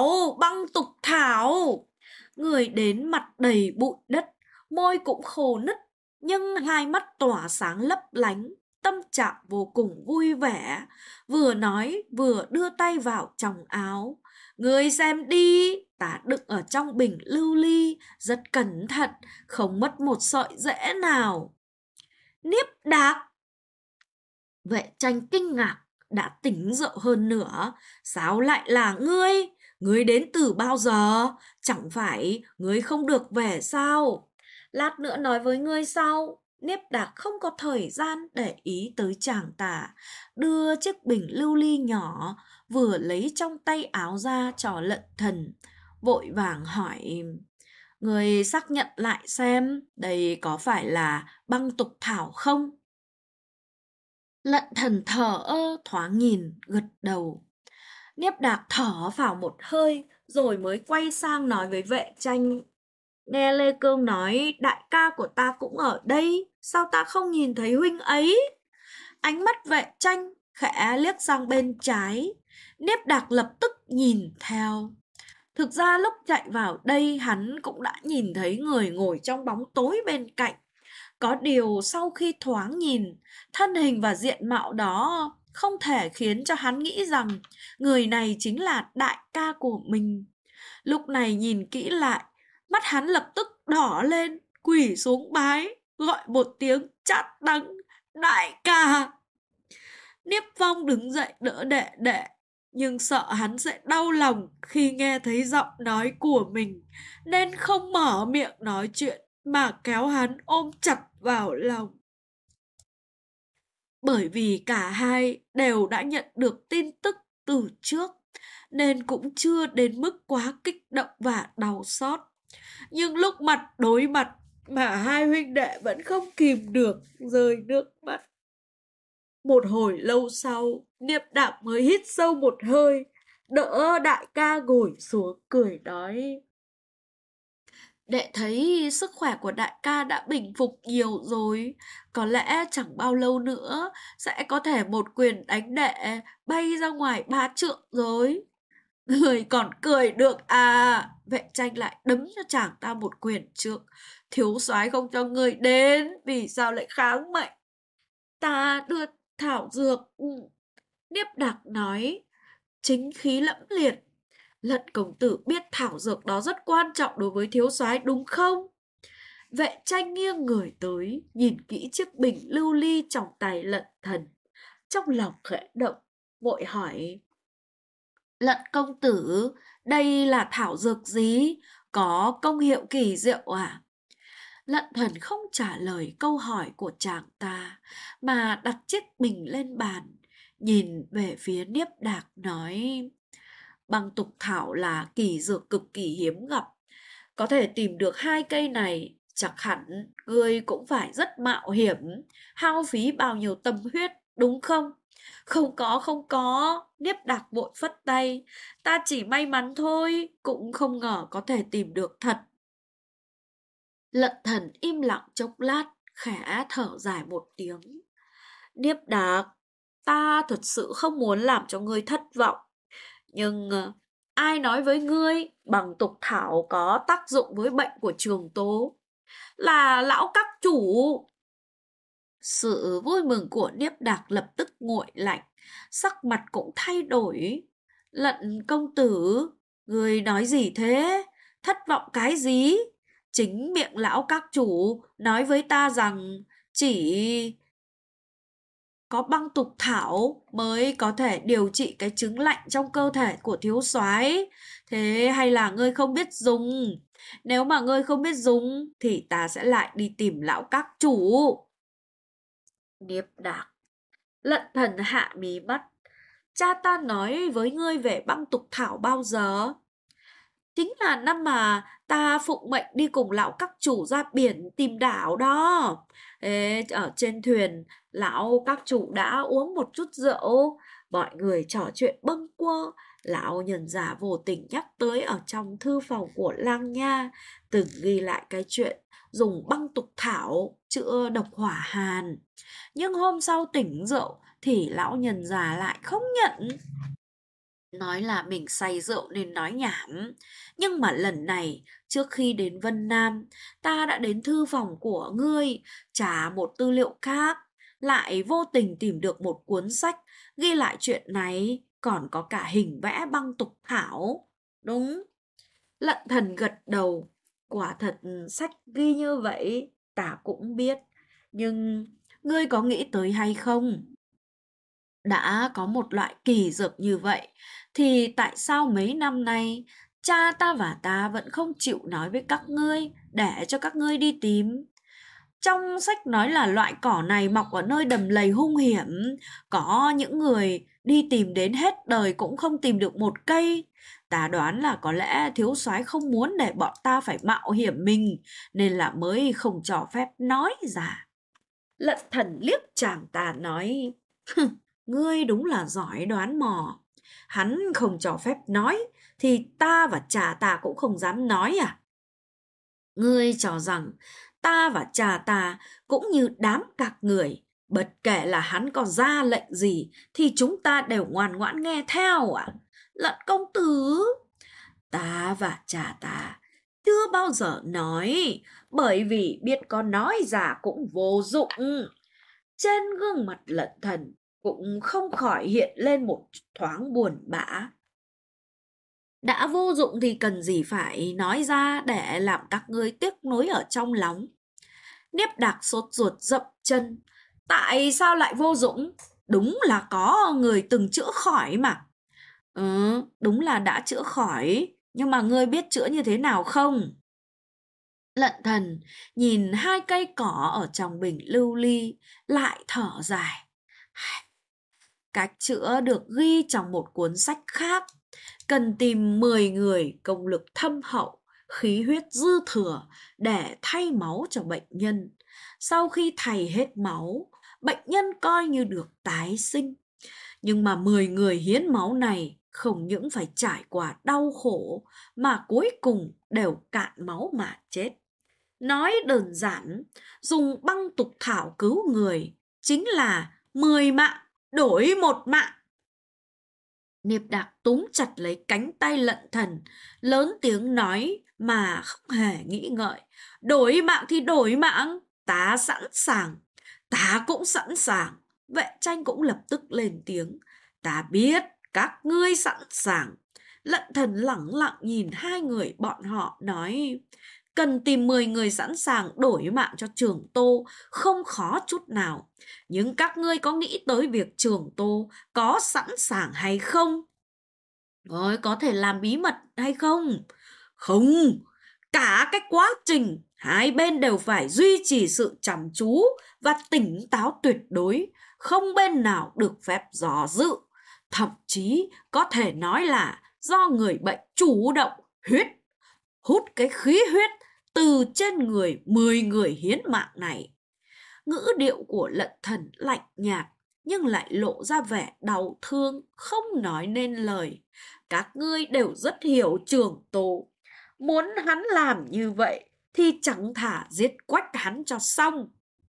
thảo. Người đến mặt đầy bụi đất, môi cũng khô nứt, nhưng hai mắt tỏa sáng lấp lánh, tâm trạng vô cùng vui vẻ, vừa nói vừa đưa tay vào trong áo. Người xem đi, ta đựng ở trong bình lưu ly, rất cẩn thận, không mất một sợi rễ nào. Niếp Đạc! Vệ Tranh kinh ngạc, đã tỉnh rượu hơn nữa. Sao lại là ngươi? Ngươi đến từ bao giờ? Chẳng phải ngươi không được về sao? Lát nữa nói với ngươi sau. Niếp Đạc không có thời gian để ý tới chàng tả, đưa chiếc bình lưu ly nhỏ vừa lấy trong tay áo ra cho Lận Thần, vội vàng hỏi: người xác nhận lại xem đây có phải là băng tục thảo không? Lận Thần thở ơ thoáng nhìn, gật đầu. Niếp Đạc thở vào một hơi rồi mới quay sang nói với vệ tranh: nghe Lê Cương nói đại ca của ta cũng ở đây, sao ta không nhìn thấy huynh ấy? Ánh mắt vệ tranh khẽ liếc sang bên trái, Niếp Đạc lập tức nhìn theo. Thực ra lúc chạy vào đây hắn cũng đã nhìn thấy người ngồi trong bóng tối bên cạnh. Có điều sau khi thoáng nhìn, thân hình và diện mạo đó không thể khiến cho hắn nghĩ rằng người này chính là đại ca của mình. Lúc này nhìn kỹ lại, mắt hắn lập tức đỏ lên, quỳ xuống bái, gọi một tiếng chát đắng: đại ca! Niếp Phong đứng dậy đỡ đệ đệ, nhưng sợ hắn sẽ đau lòng khi nghe thấy giọng nói của mình, nên không mở miệng nói chuyện mà kéo hắn ôm chặt vào lòng. Bởi vì cả hai đều đã nhận được tin tức từ trước, nên cũng chưa đến mức quá kích động và đau xót. Nhưng lúc mặt đối mặt mà hai huynh đệ vẫn không kìm được rơi nước mắt. Một hồi lâu sau, Niệm Đạm mới hít sâu một hơi, đỡ đại ca ngồi xuống cười nói: đệ thấy sức khỏe của đại ca đã bình phục nhiều rồi, có lẽ chẳng bao lâu nữa sẽ có thể một quyền đánh đệ bay ra ngoài 3 trượng rồi. Người còn cười được à? Vệ tranh lại đấm cho chàng ta một quyền trước. Thiếu soái không cho người đến, vì sao lại kháng mệnh? Ta đưa thảo dược. Niếp Đạc nói, chính khí lẫm liệt. Lận công tử biết thảo dược đó rất quan trọng đối với thiếu soái đúng không? Vệ tranh nghiêng người tới, nhìn kỹ chiếc bình lưu ly trong tay Lận Thần, trong lòng khẽ động, vội hỏi: Lận công tử, đây là thảo dược gì? Có công hiệu kỳ diệu à? Lận Thần không trả lời câu hỏi của chàng ta, mà đặt chiếc bình lên bàn, nhìn về phía Niếp Đạc nói: băng tục thảo là kỳ dược cực kỳ hiếm gặp. Có thể tìm được 2 cây này, chắc hẳn ngươi cũng phải rất mạo hiểm, hao phí bao nhiêu tâm huyết, đúng không? Không có, Niếp Đạc vội phất tay. Ta chỉ may mắn thôi, cũng không ngờ có thể tìm được thật. Lận Thần im lặng chốc lát, khẽ thở dài một tiếng. Niếp Đạc, ta thật sự không muốn làm cho ngươi thất vọng. Nhưng ai nói với ngươi bằng tục thảo có tác dụng với bệnh của Trường Tố? Là lão các chủ. Sự vui mừng của Niếp Đạc lập tức nguội lạnh, sắc mặt cũng thay đổi. Lận công tử, ngươi nói gì thế? Thất vọng cái gì? Chính miệng lão các chủ nói với ta rằng chỉ có băng tục thảo mới có thể điều trị cái chứng lạnh trong cơ thể của thiếu soái. Thế hay là ngươi không biết dùng? Nếu mà ngươi không biết dùng thì ta sẽ lại đi tìm lão các chủ. Niếp Đạc, Lận Thần hạ mí mắt. Cha ta nói với ngươi về băng tục thảo bao giờ? Chính là năm mà ta phụng mệnh đi cùng lão các chủ ra biển tìm đảo đó. Ê, ở trên thuyền, lão các chủ đã uống một chút rượu, mọi người trò chuyện bâng quơ. Lão nhân già vô tình nhắc tới ở trong thư phòng của Lang Nha, từng ghi lại cái chuyện dùng băng tục thảo chữa độc hỏa hàn. Nhưng hôm sau tỉnh rượu thì lão nhân già lại không nhận. Nói là mình say rượu nên nói nhảm. Nhưng mà lần này, trước khi đến Vân Nam, ta đã đến thư phòng của ngươi, trả một tư liệu khác, lại vô tình tìm được một cuốn sách ghi lại chuyện này, còn có cả hình vẽ băng tục thảo. Đúng. Lận Thần gật đầu. Quả thật sách ghi như vậy, ta cũng biết. Nhưng ngươi có nghĩ tới hay không? Đã có một loại kỳ dược như vậy, thì tại sao mấy năm nay cha ta và ta vẫn không chịu nói với các ngươi để cho các ngươi đi tìm? Trong sách nói là loại cỏ này mọc ở nơi đầm lầy hung hiểm, có những người đi tìm đến hết đời cũng không tìm được một cây. Ta đoán là có lẽ thiếu soái không muốn để bọn ta phải mạo hiểm mình, nên là mới không cho phép nói ra. Lận Thần liếc chàng ta nói, ngươi đúng là giỏi đoán mò. Hắn không cho phép nói, thì ta và cha ta cũng không dám nói à? Ngươi cho rằng ta và cha ta cũng như đám các người, bất kể là hắn có ra lệnh gì thì chúng ta đều ngoan ngoãn nghe theo à? Lận công tử, ta và cha ta chưa bao giờ nói, bởi vì biết có nói ra cũng vô dụng. Trên gương mặt Lận Thần cũng không khỏi hiện lên một thoáng buồn bã. Đã vô dụng thì cần gì phải nói ra để làm các ngươi tiếc nuối ở trong lòng. Niếp Đạc sốt ruột dậm chân. Tại sao lại vô dụng? Đúng là có người từng chữa khỏi mà. Đúng là đã chữa khỏi, nhưng mà ngươi biết chữa như thế nào không? Lận Thần nhìn hai cây cỏ ở trong bình lưu ly, lại thở dài. Cách chữa được ghi trong một cuốn sách khác, cần tìm 10 người công lực thâm hậu, khí huyết dư thừa để thay máu cho bệnh nhân. Sau khi thay hết máu, bệnh nhân coi như được tái sinh. Nhưng mà 10 người hiến máu này không những phải trải qua đau khổ, mà cuối cùng đều cạn máu mà chết. Nói đơn giản, dùng băng tục thảo cứu người chính là 10 mạng đổi 1 mạng. Niếp Đạc túm chặt lấy cánh tay Lận Thần, lớn tiếng nói mà không hề nghĩ ngợi. Đổi mạng thì đổi mạng, ta sẵn sàng, ta cũng sẵn sàng. Vệ Tranh cũng lập tức lên tiếng. Ta biết các ngươi sẵn sàng. Lận Thần lẳng lặng nhìn hai người bọn họ nói, cần tìm 10 người sẵn sàng đổi mạng cho Trường Tô không khó chút nào. Nhưng các ngươi có nghĩ tới việc Trường Tô có sẵn sàng hay không? Rồi có thể làm bí mật hay không? Không, cả cái quá trình hai bên đều phải duy trì sự chăm chú và tỉnh táo tuyệt đối, không bên nào được phép dò dự. Thậm chí có thể nói là do người bệnh chủ động hút cái khí huyết từ trên người 10 người hiến mạng này. Ngữ điệu của Lận Thần lạnh nhạt, nhưng lại lộ ra vẻ đau thương, không nói nên lời. Các ngươi đều rất hiểu Trường Tô. Muốn hắn làm như vậy thì chẳng thà giết quách hắn cho xong.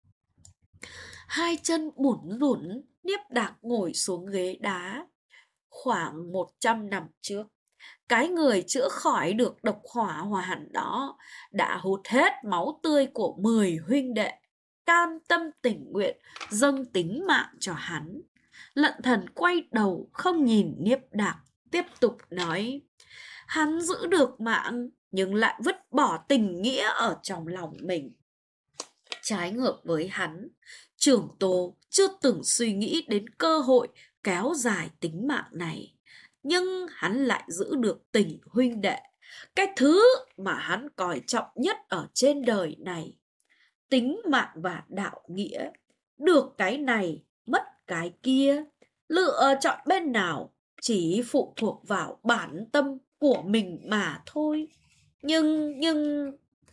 Hai chân bủn rủn, Niếp Đạc ngồi xuống ghế đá. Khoảng 100 năm trước, cái người chữa khỏi được độc hỏa hoàn đó đã hút hết máu tươi của 10 huynh đệ, cam tâm tình nguyện dâng tính mạng cho hắn. Lận Thần quay đầu không nhìn Niếp Đạc, tiếp tục nói, hắn giữ được mạng nhưng lại vứt bỏ tình nghĩa ở trong lòng mình. Trái ngược với hắn, Trường Tô chưa từng suy nghĩ đến cơ hội kéo dài tính mạng này, nhưng hắn lại giữ được tình huynh đệ, cái thứ mà hắn coi trọng nhất ở trên đời này. Tính mạng và đạo nghĩa, được cái này mất cái kia, lựa chọn bên nào chỉ phụ thuộc vào bản tâm của mình mà thôi. Nhưng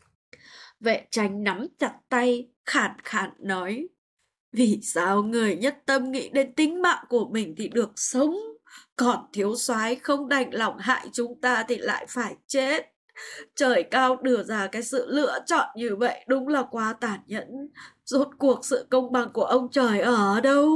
Vệ Tranh nắm chặt tay, khàn khàn nói, vì sao người nhất tâm nghĩ đến tính mạng của mình thì được sống, còn thiếu soái không đành lòng hại chúng ta thì lại phải chết. Trời cao đưa ra cái sự lựa chọn như vậy đúng là quá tàn nhẫn. Rốt cuộc sự công bằng của ông trời ở đâu?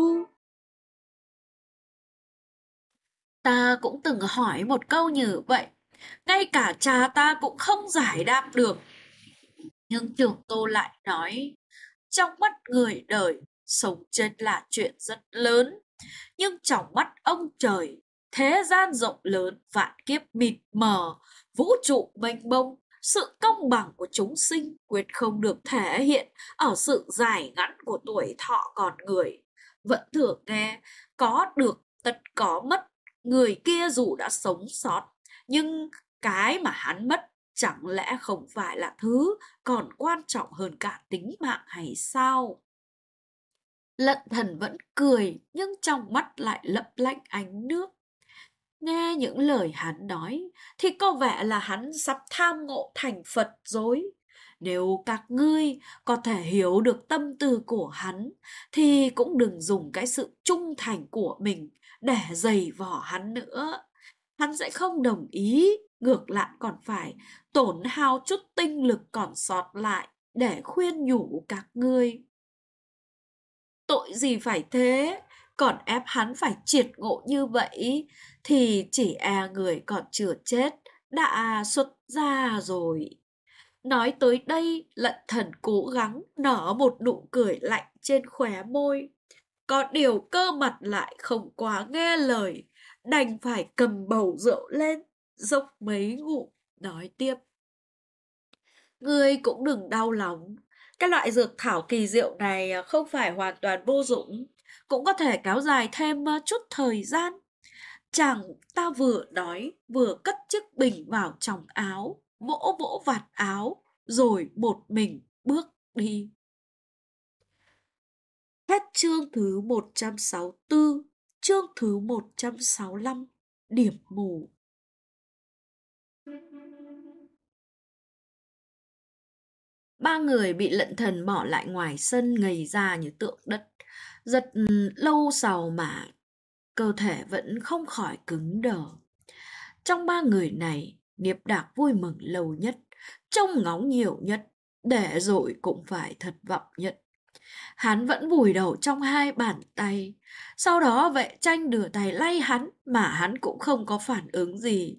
Ta cũng từng hỏi một câu như vậy, ngay cả cha ta cũng không giải đáp được. Nhưng Trường Tô lại nói, trong mắt người đời, sống chết là chuyện rất lớn. Nhưng trong mắt ông trời, thế gian rộng lớn, vạn kiếp mịt mờ, vũ trụ mênh mông, sự công bằng của chúng sinh quyết không được thể hiện ở sự dài ngắn của tuổi thọ con người. Vẫn thường nghe, có được tất có mất, người kia dù đã sống sót, nhưng cái mà hắn mất chẳng lẽ không phải là thứ còn quan trọng hơn cả tính mạng hay sao? Lận Thần vẫn cười, nhưng trong mắt lại lấp lánh ánh nước. Nghe những lời hắn nói thì có vẻ là hắn sắp tham ngộ thành Phật rồi. Nếu các ngươi có thể hiểu được tâm tư của hắn thì cũng đừng dùng cái sự trung thành của mình để giày vò hắn nữa. Hắn sẽ không đồng ý, ngược lại còn phải tổn hao chút tinh lực còn sót lại để khuyên nhủ các ngươi. Tội gì phải thế, còn ép hắn phải triệt ngộ như vậy thì chỉ e người còn chưa chết đã xuất ra rồi. Nói tới đây, Lận Thần cố gắng nở một nụ cười lạnh trên khóe môi. Có điều cơ mặt lại không quá nghe lời, đành phải cầm bầu rượu lên, dốc mấy ngụm, nói tiếp. Ngươi cũng đừng đau lòng, cái loại dược thảo kỳ diệu này không phải hoàn toàn vô dụng, cũng có thể kéo dài thêm chút thời gian. Chàng ta vừa nói vừa cất chiếc bình vào trong áo, vỗ vỗ vạt áo, rồi một mình bước đi. Hết chương thứ 164, chương thứ 165, điểm mù. Ba người bị Lận Thần bỏ lại ngoài sân ngây ra như tượng đất. Giật lâu sau mà cơ thể vẫn không khỏi cứng đờ. Trong ba người này, Niếp Đạc vui mừng lâu nhất, trông ngóng nhiều nhất, để rồi cũng phải thất vọng nhất. Hắn vẫn vùi đầu trong hai bàn tay. Sau đó vệ tranh đưa tay lay hắn mà hắn cũng không có phản ứng gì.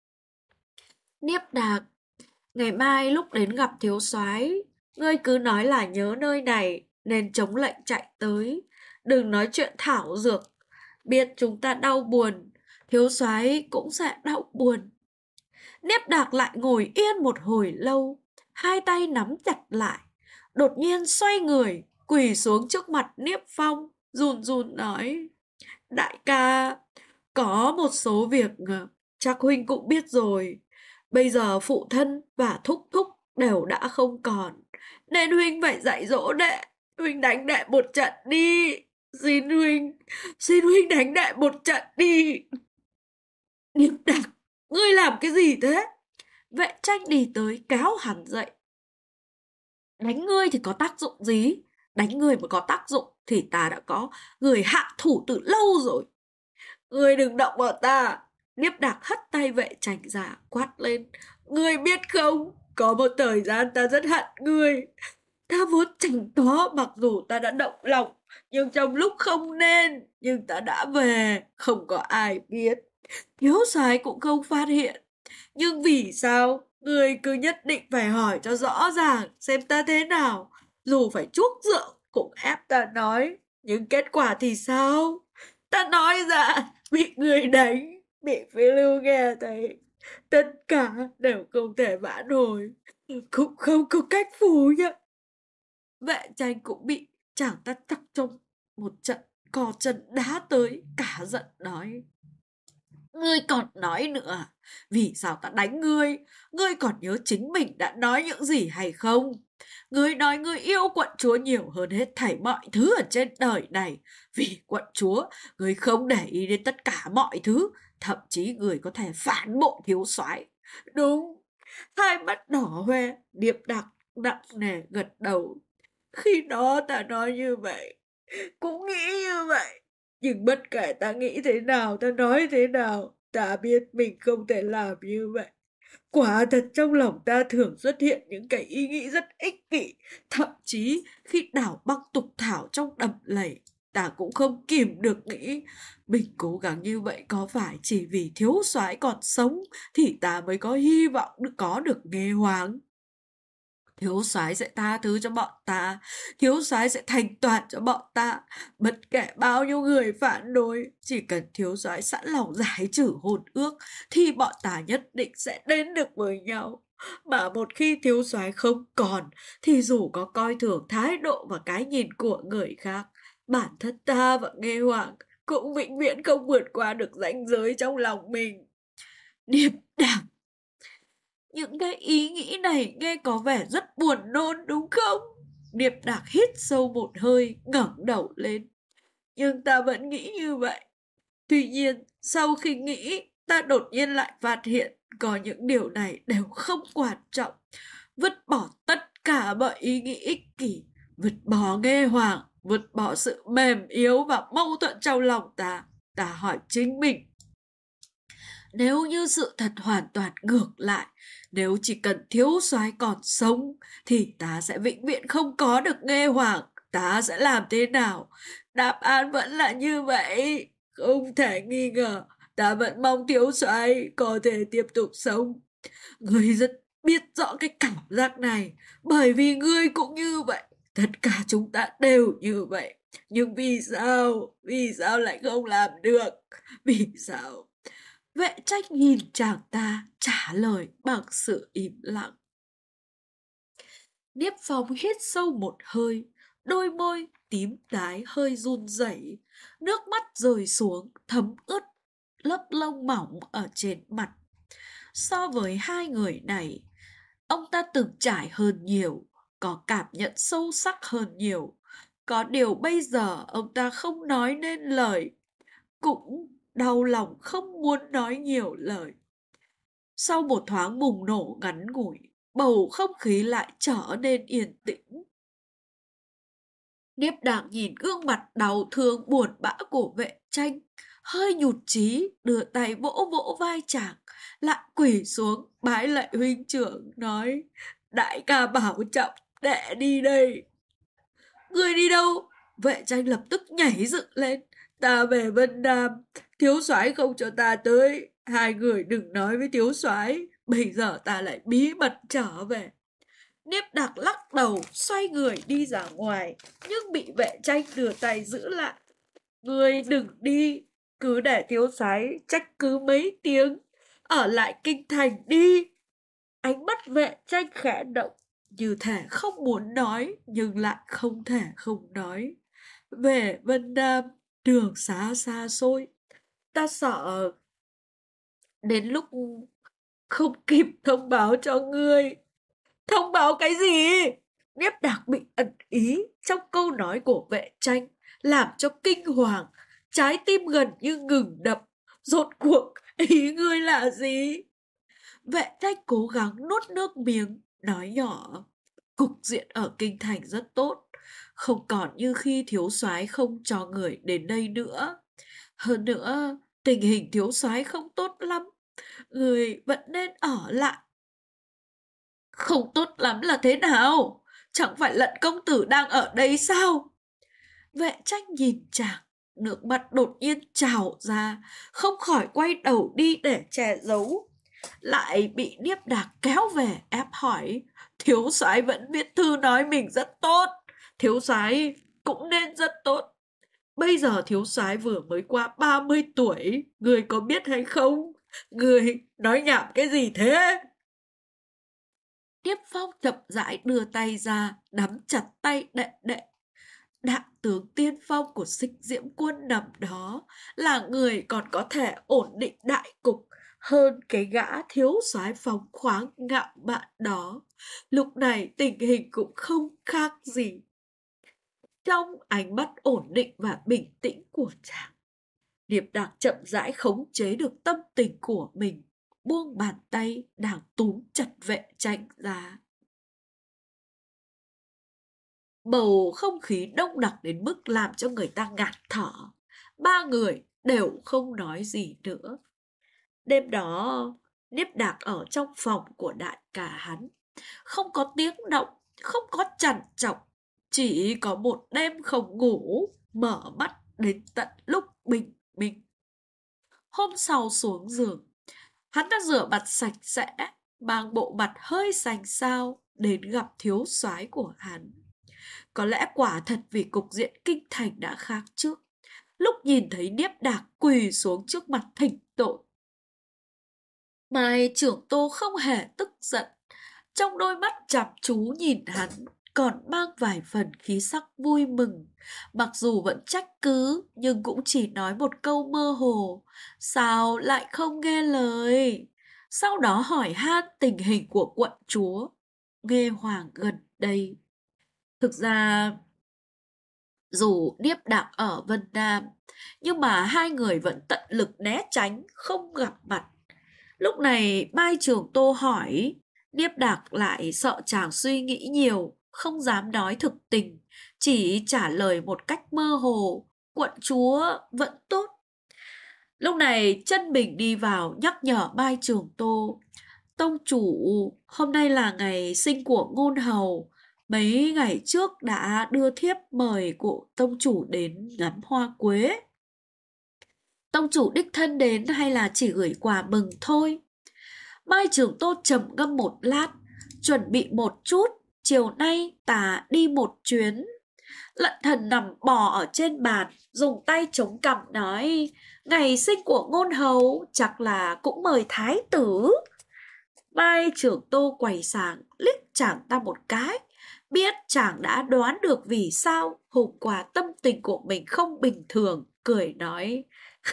Niếp Đạc, ngày mai lúc đến gặp thiếu soái, ngươi cứ nói là nhớ nơi này nên chống lệnh chạy tới. Đừng nói chuyện thảo dược. Biết chúng ta đau buồn, thiếu soái cũng sẽ đau buồn. Niếp Đạc lại ngồi yên một hồi lâu, hai tay nắm chặt lại. Đột nhiên xoay người, quỳ xuống trước mặt Niếp Phong, run run nói. Đại ca, có một số việc chắc huynh cũng biết rồi. Bây giờ phụ thân và thúc thúc đều đã không còn, nên huynh phải dạy dỗ đệ. Huynh đánh đệ một trận đi. Xin huynh đánh đệ một trận đi. Niếp Đạc, ngươi làm cái gì thế? Vệ tranh đi tới kéo hắn dậy. Đánh ngươi thì có tác dụng gì? Đánh ngươi mà có tác dụng thì ta đã có người hạ thủ từ lâu rồi. Ngươi đừng động vào ta. Niếp Đạc hất tay vệ tranh ra, quát lên. Ngươi biết không, có một thời gian ta rất hận ngươi. Ta vốn chẳng có, mặc dù ta đã động lòng, nhưng trong lúc không nên. Nhưng ta đã về, không có ai biết. Thiếu soái cũng không phát hiện. Nhưng vì sao ngươi cứ nhất định phải hỏi cho rõ ràng xem ta thế nào? Dù phải chuốc rượu cũng ép ta nói. Nhưng kết quả thì sao? Ta nói ra, bị người đánh, bị Phi Lưu nghe thấy. Tất cả đều không thể vãn hồi. Cũng không có cách phủ nhận. Vệ tranh cũng bị chàng ta tắc trong một trận cò chân đá tới, cả giận nói. Ngươi còn nói nữa, vì sao ta đánh ngươi? Ngươi còn nhớ chính mình đã nói những gì hay không? Ngươi nói ngươi yêu quận chúa nhiều hơn hết thảy mọi thứ ở trên đời này. Vì quận chúa, ngươi không để ý đến tất cả mọi thứ, thậm chí ngươi có thể phản bội thiếu soái. Đúng, hai mắt đỏ hoe, Điệp Đặc nặng nề gật đầu. Khi đó ta nói như vậy, cũng nghĩ như vậy. Nhưng bất kể ta nghĩ thế nào, ta nói thế nào, ta biết mình không thể làm như vậy. Quả thật trong lòng ta thường xuất hiện những cái ý nghĩ rất ích kỷ. Thậm chí khi đảo băng tục thảo trong đầm lầy, ta cũng không kìm được nghĩ mình cố gắng như vậy có phải chỉ vì thiếu soái còn sống thì ta mới có hy vọng có được Nghe Hoàng. Thiếu soái sẽ tha thứ cho bọn ta, thiếu soái sẽ thành toàn cho bọn ta. Bất kể bao nhiêu người phản đối, chỉ cần thiếu soái sẵn lòng giải trừ hôn ước thì bọn ta nhất định sẽ đến được với nhau. Mà một khi thiếu soái không còn thì dù có coi thường thái độ và cái nhìn của người khác, bản thân ta và Nghe Hoàng cũng vĩnh viễn không vượt qua được ranh giới trong lòng mình. Điệp Đạc, Những cái ý nghĩ này nghe có vẻ rất buồn nôn đúng không? Điệp Đạc hít sâu một hơi, ngẩng đầu lên. Nhưng ta vẫn nghĩ như vậy. Tuy nhiên, sau khi nghĩ, ta đột nhiên lại phát hiện có những điều này đều không quan trọng. Vứt bỏ tất cả mọi ý nghĩ ích kỷ, vứt bỏ nghe hoàng, vứt bỏ sự mềm yếu và mâu thuẫn trong lòng ta. Ta hỏi chính mình, nếu như sự thật hoàn toàn ngược lại, nếu chỉ cần thiếu soái còn sống, thì ta sẽ vĩnh viễn không có được nghe hoàng. Ta sẽ làm thế nào? Đáp án vẫn là như vậy. Không thể nghi ngờ, ta vẫn mong thiếu soái có thể tiếp tục sống. Ngươi rất biết rõ cái cảm giác này, bởi vì ngươi cũng như vậy. Tất cả chúng ta đều như vậy. Nhưng vì sao? Vì sao lại không làm được? Vì sao? Vệ Tranh nhìn chàng ta trả lời bằng sự im lặng. Niếp Phong hít sâu một hơi, đôi môi tím tái hơi run rẩy, nước mắt rơi xuống thấm ướt lớp lông mỏng ở trên mặt. So với hai người này, ông ta từng trải hơn nhiều, có cảm nhận sâu sắc hơn nhiều. Có điều bây giờ ông ta không nói nên lời, cũng đau lòng không muốn nói nhiều lời. Sau một thoáng bùng nổ ngắn ngủi, bầu không khí lại trở nên yên tĩnh. Niếp Đạc nhìn gương mặt đau thương buồn bã của Vệ Tranh, hơi nhụt chí đưa tay vỗ vỗ vai chàng, lại quỳ xuống bái lạy huynh trưởng, nói: đại ca bảo trọng, đệ đi đây. Người đi đâu? Vệ Tranh lập tức nhảy dựng lên. Ta về Vân Nam, thiếu soái không cho ta tới. Hai người đừng nói với thiếu soái, bây giờ ta lại bí mật trở về. Niếp Đạc lắc đầu, xoay người đi ra ngoài, nhưng bị Vệ Tranh đưa tay giữ lại. Ngươi đừng đi, cứ để thiếu soái trách cứ mấy tiếng, ở lại kinh thành đi. Ánh mắt Vệ Tranh khẽ động, như thể không muốn nói nhưng lại không thể không nói. Về Vân Nam, đường xá xa xôi, ta sợ đến lúc không kịp thông báo cho ngươi. Thông báo cái gì? Niếp Đạc bị ẩn ý trong câu nói của Vệ Tranh làm cho kinh hoàng, trái tim gần như ngừng đập. Rốt cuộc ý ngươi là gì? Vệ Tranh cố gắng nuốt nước miếng, nói nhỏ: cục diện ở kinh thành rất tốt, không còn như khi thiếu soái không cho người đến đây nữa. Hơn nữa, tình hình thiếu soái không tốt lắm, người vẫn nên ở lại. Không tốt lắm là thế nào? Chẳng phải Lận công tử đang ở đây sao? Vệ Tranh nhìn chàng, nước mắt đột nhiên trào ra, không khỏi quay đầu đi để che giấu. Lại bị Niếp Đạc kéo về ép hỏi: thiếu soái vẫn viết thư nói mình rất tốt, thiếu soái cũng nên rất tốt. Bây giờ thiếu soái vừa mới qua 30 tuổi, người có biết hay không? Người nói nhảm cái gì thế? Niếp Phong chậm rãi đưa tay ra, nắm chặt tay đệ đệ. Đại tướng tiên phong của Xích Diễm quân nằm đó là người còn có thể ổn định đại cục hơn cái gã thiếu soái phóng khoáng ngạo mạn đó. Lúc này tình hình cũng không khác gì. Trong ánh mắt ổn định và bình tĩnh của chàng, Điệp Đạc chậm rãi khống chế được tâm tình của mình, buông bàn tay đang túm chặt Vệ Tranh ra. Bầu không khí đông đặc đến mức làm cho người ta ngạt thở. Ba người đều không nói gì nữa. Đêm đó, Niếp Đạc ở trong phòng của đại ca hắn. Không có tiếng động, không có trằn trọc, chỉ có một đêm không ngủ, mở mắt đến tận lúc bình minh. Hôm sau xuống giường, hắn đã rửa mặt sạch sẽ, mang bộ mặt hơi xanh xao đến gặp thiếu soái của hắn. Có lẽ quả thật vì cục diện kinh thành đã khác trước. Lúc nhìn thấy Niếp Đạc quỳ xuống trước mặt thỉnh tội, Mai trưởng Tô không hề tức giận. Trong đôi mắt chăm chú nhìn hắn còn mang vài phần khí sắc vui mừng. Mặc dù vẫn trách cứ, nhưng cũng chỉ nói một câu mơ hồ: sao lại không nghe lời? sau đó hỏi han tình hình của quận chúa Nghê Hoàng gần đây. Thực ra dù Điếp Đạc ở Vân Nam, nhưng mà hai người vẫn tận lực né tránh, không gặp mặt. Lúc này Mai Trường Tô hỏi, Điếp Đạc lại sợ chàng suy nghĩ nhiều, không dám nói thực tình, chỉ trả lời một cách mơ hồ, quận chúa vẫn tốt. Lúc này Chân Bình đi vào nhắc nhở Mai Trường Tô, tông chủ, hôm nay là ngày sinh của ngôn hầu. Mấy ngày trước đã đưa thiếp mời cụ tông chủ đến ngắm hoa quế. Tông chủ đích thân đến hay là chỉ gửi quà mừng thôi? Mai Trường Tô trầm ngâm một lát, chuẩn bị một chút, chiều nay ta đi một chuyến. Lận Thần nằm bò ở trên bàn, dùng tay chống cằm nói, ngày sinh của ngôn hầu chắc là cũng mời thái tử. Mai Trường Tô quay sang liếc chàng ta một cái, biết chàng đã đoán được vì sao hôm qua tâm tình của mình không bình thường, cười nói,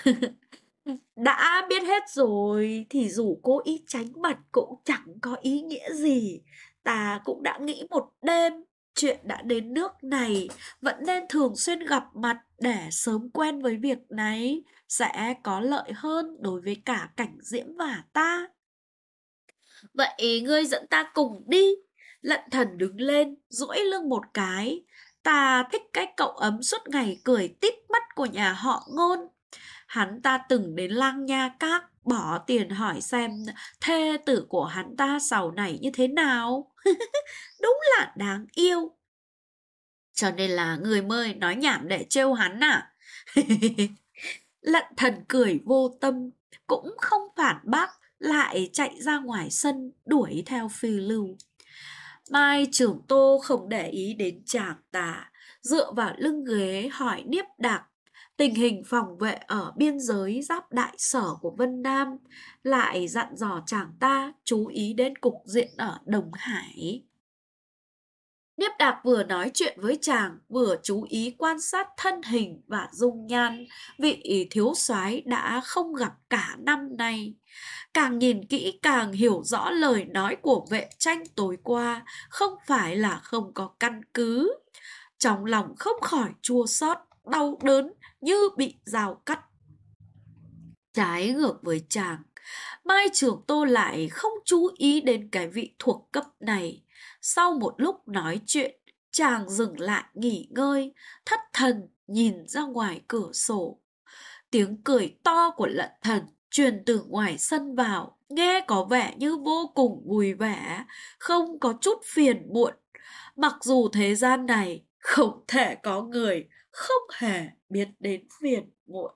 đã biết hết rồi thì dù cố ý tránh mặt cũng chẳng có ý nghĩa gì. Ta cũng đã nghĩ một đêm, chuyện đã đến nước này, vẫn nên thường xuyên gặp mặt để sớm quen với việc này, sẽ có lợi hơn đối với cả Cảnh Diễm và ta. Vậy ngươi dẫn ta cùng đi. Lận Thần đứng lên, duỗi lưng một cái. Ta thích cái cậu ấm suốt ngày cười tít mắt của nhà họ Ngôn. Hắn ta từng đến Lang Nha Các, bỏ tiền hỏi xem thê tử của hắn ta sau này như thế nào. Đúng là đáng yêu. Cho nên là người mới nói nhảm để trêu hắn à? Lận Thần cười vô tâm, cũng không phản bác, lại chạy ra ngoài sân đuổi theo Phi Lưu. Mai Trường Tô không để ý đến chàng ta, dựa vào lưng ghế hỏi Điếp Đạc tình hình phòng vệ ở biên giới giáp đại sở của Vân Nam, lại dặn dò chàng ta chú ý đến cục diện ở Đồng Hải. Điếp Đạc vừa nói chuyện với chàng, vừa chú ý quan sát thân hình và dung nhan vị thiếu soái đã không gặp cả năm nay. Càng nhìn kỹ càng hiểu rõ lời nói của vệ tranh tối qua không phải là không có căn cứ. Trong lòng không khỏi chua xót, đau đớn như bị dao cắt. Trái ngược với chàng, Mai Trường Tô lại không chú ý đến cái vị thuộc cấp này. Sau một lúc nói chuyện, chàng dừng lại nghỉ ngơi, thất thần nhìn ra ngoài cửa sổ. Tiếng cười to của Lận Thần truyền từ ngoài sân vào, nghe có vẻ như vô cùng vui vẻ, không có chút phiền muộn. Mặc dù thế gian này không thể có người không hề biết đến phiền muộn.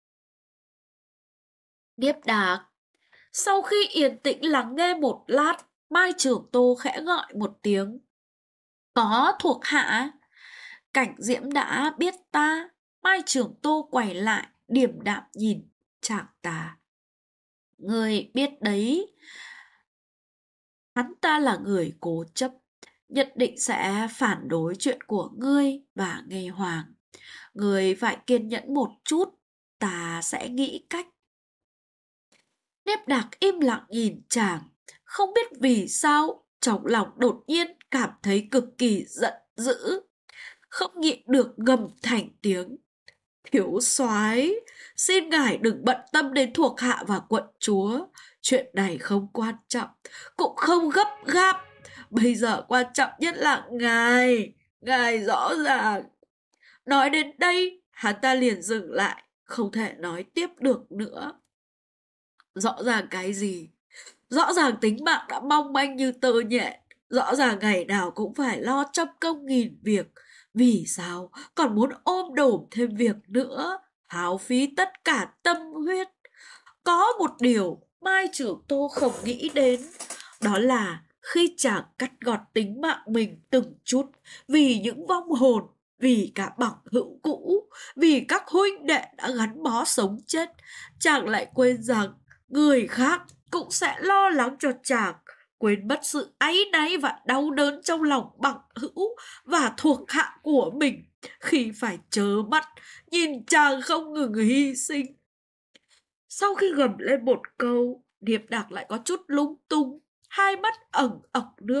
Điếp Đạc. Sau khi yên tĩnh lắng nghe một lát, Mai Trường Tô khẽ gọi một tiếng. Có thuộc hạ. Cảnh Diễm đã biết ta. Mai Trường Tô quay lại, điềm đạm nhìn chàng ta. Ngươi biết đấy, hắn ta là người cố chấp, nhất định sẽ phản đối chuyện của ngươi và Nghê Hoàng. Ngươi phải kiên nhẫn một chút, ta sẽ nghĩ cách. Điếp Đạc im lặng nhìn chàng, không biết vì sao trong lòng đột nhiên cảm thấy cực kỳ giận dữ, không nhịn được gầm thành tiếng. Thiếu soái, xin ngài đừng bận tâm đến thuộc hạ và quận chúa. Chuyện này không quan trọng, cũng không gấp gáp. Bây giờ quan trọng nhất là ngài rõ ràng. Nói đến đây, hắn ta liền dừng lại, không thể nói tiếp được nữa. Rõ ràng cái gì? Rõ ràng tính mạng đã mong manh như tơ nhện. Rõ ràng ngày nào cũng phải lo trăm công nghìn việc. Vì sao còn muốn ôm đồm thêm việc nữa, hao phí tất cả tâm huyết? Có một điều Mai Trường Tô không nghĩ đến, đó là khi chàng cắt gọt tính mạng mình từng chút vì những vong hồn, vì cả bằng hữu cũ, vì các huynh đệ đã gắn bó sống chết, chàng lại quên rằng người khác cũng sẽ lo lắng cho chàng, quên mất sự áy náy và đau đớn trong lòng bằng hữu và thuộc hạ của mình khi phải trơ mắt nhìn chàng không ngừng hy sinh. Sau khi gầm lên một câu, Điệp Đạc lại có chút lung tung, hai mắt ẩn ẩn nước,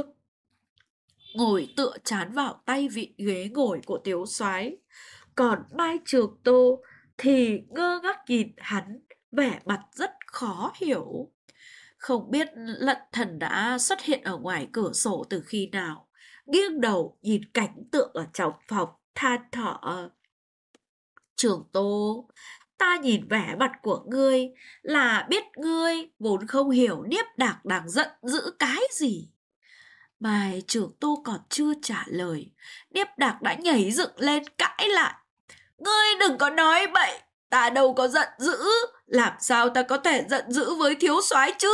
ngồi tựa chán vào tay vị ghế ngồi của Tiếu soái. Còn Mai Trường Tô thì ngơ ngác nhìn hắn, vẻ mặt rất khó hiểu. Không biết Lận Thần đã xuất hiện ở ngoài cửa sổ từ khi nào, nghiêng đầu nhìn cảnh tượng ở trong phòng, than thở. Trường Tô, ta nhìn vẻ mặt của ngươi là biết ngươi vốn không hiểu Niếp Đạc đang giận dữ cái gì. Mai Trường Tô còn chưa trả lời, Niếp Đạc đã nhảy dựng lên cãi lại. Ngươi đừng có nói bậy, ta đâu có giận dữ, làm sao ta có thể giận dữ với thiếu soái chứ?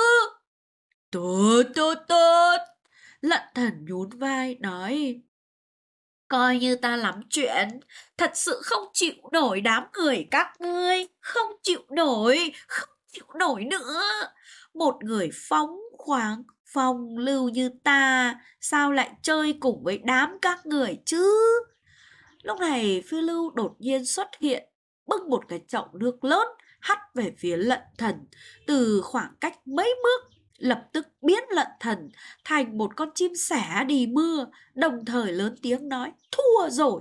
Tốt, tốt, tốt. Lận Thần nhún vai nói, coi như ta lắm chuyện, thật sự không chịu nổi đám người các ngươi, không chịu nổi, không chịu nổi nữa. Một người phóng khoáng, phong lưu như ta, sao lại chơi cùng với đám các người chứ? Lúc này Phiêu Lưu đột nhiên xuất hiện, bưng một cái chậu nước lớn, hắt về phía Lận Thần, từ khoảng cách mấy bước, lập tức biến Lận Thần thành một con chim sẻ đi mưa, đồng thời lớn tiếng nói, thua rồi.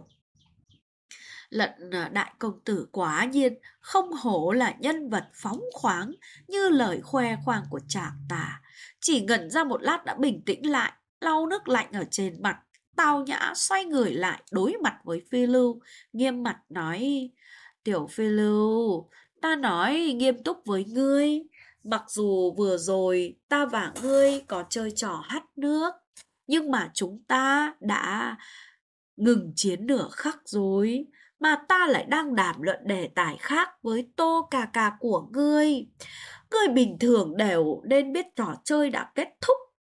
Lận đại công tử quả nhiên không hổ là nhân vật phóng khoáng như lời khoe khoang của chàng ta. Chỉ ngẩn ra một lát đã bình tĩnh lại, lau nước lạnh ở trên mặt, tao nhã xoay người lại đối mặt với Phi Lưu, nghiêm mặt nói, Tiểu Phi Lưu, ta nói nghiêm túc với ngươi, mặc dù vừa rồi ta và ngươi có chơi trò hắt nước, nhưng mà chúng ta đã ngừng chiến nửa khắc rồi, mà ta lại đang đàm luận đề tài khác với Tô ca ca của ngươi. Ngươi bình thường đều nên biết trò chơi đã kết thúc.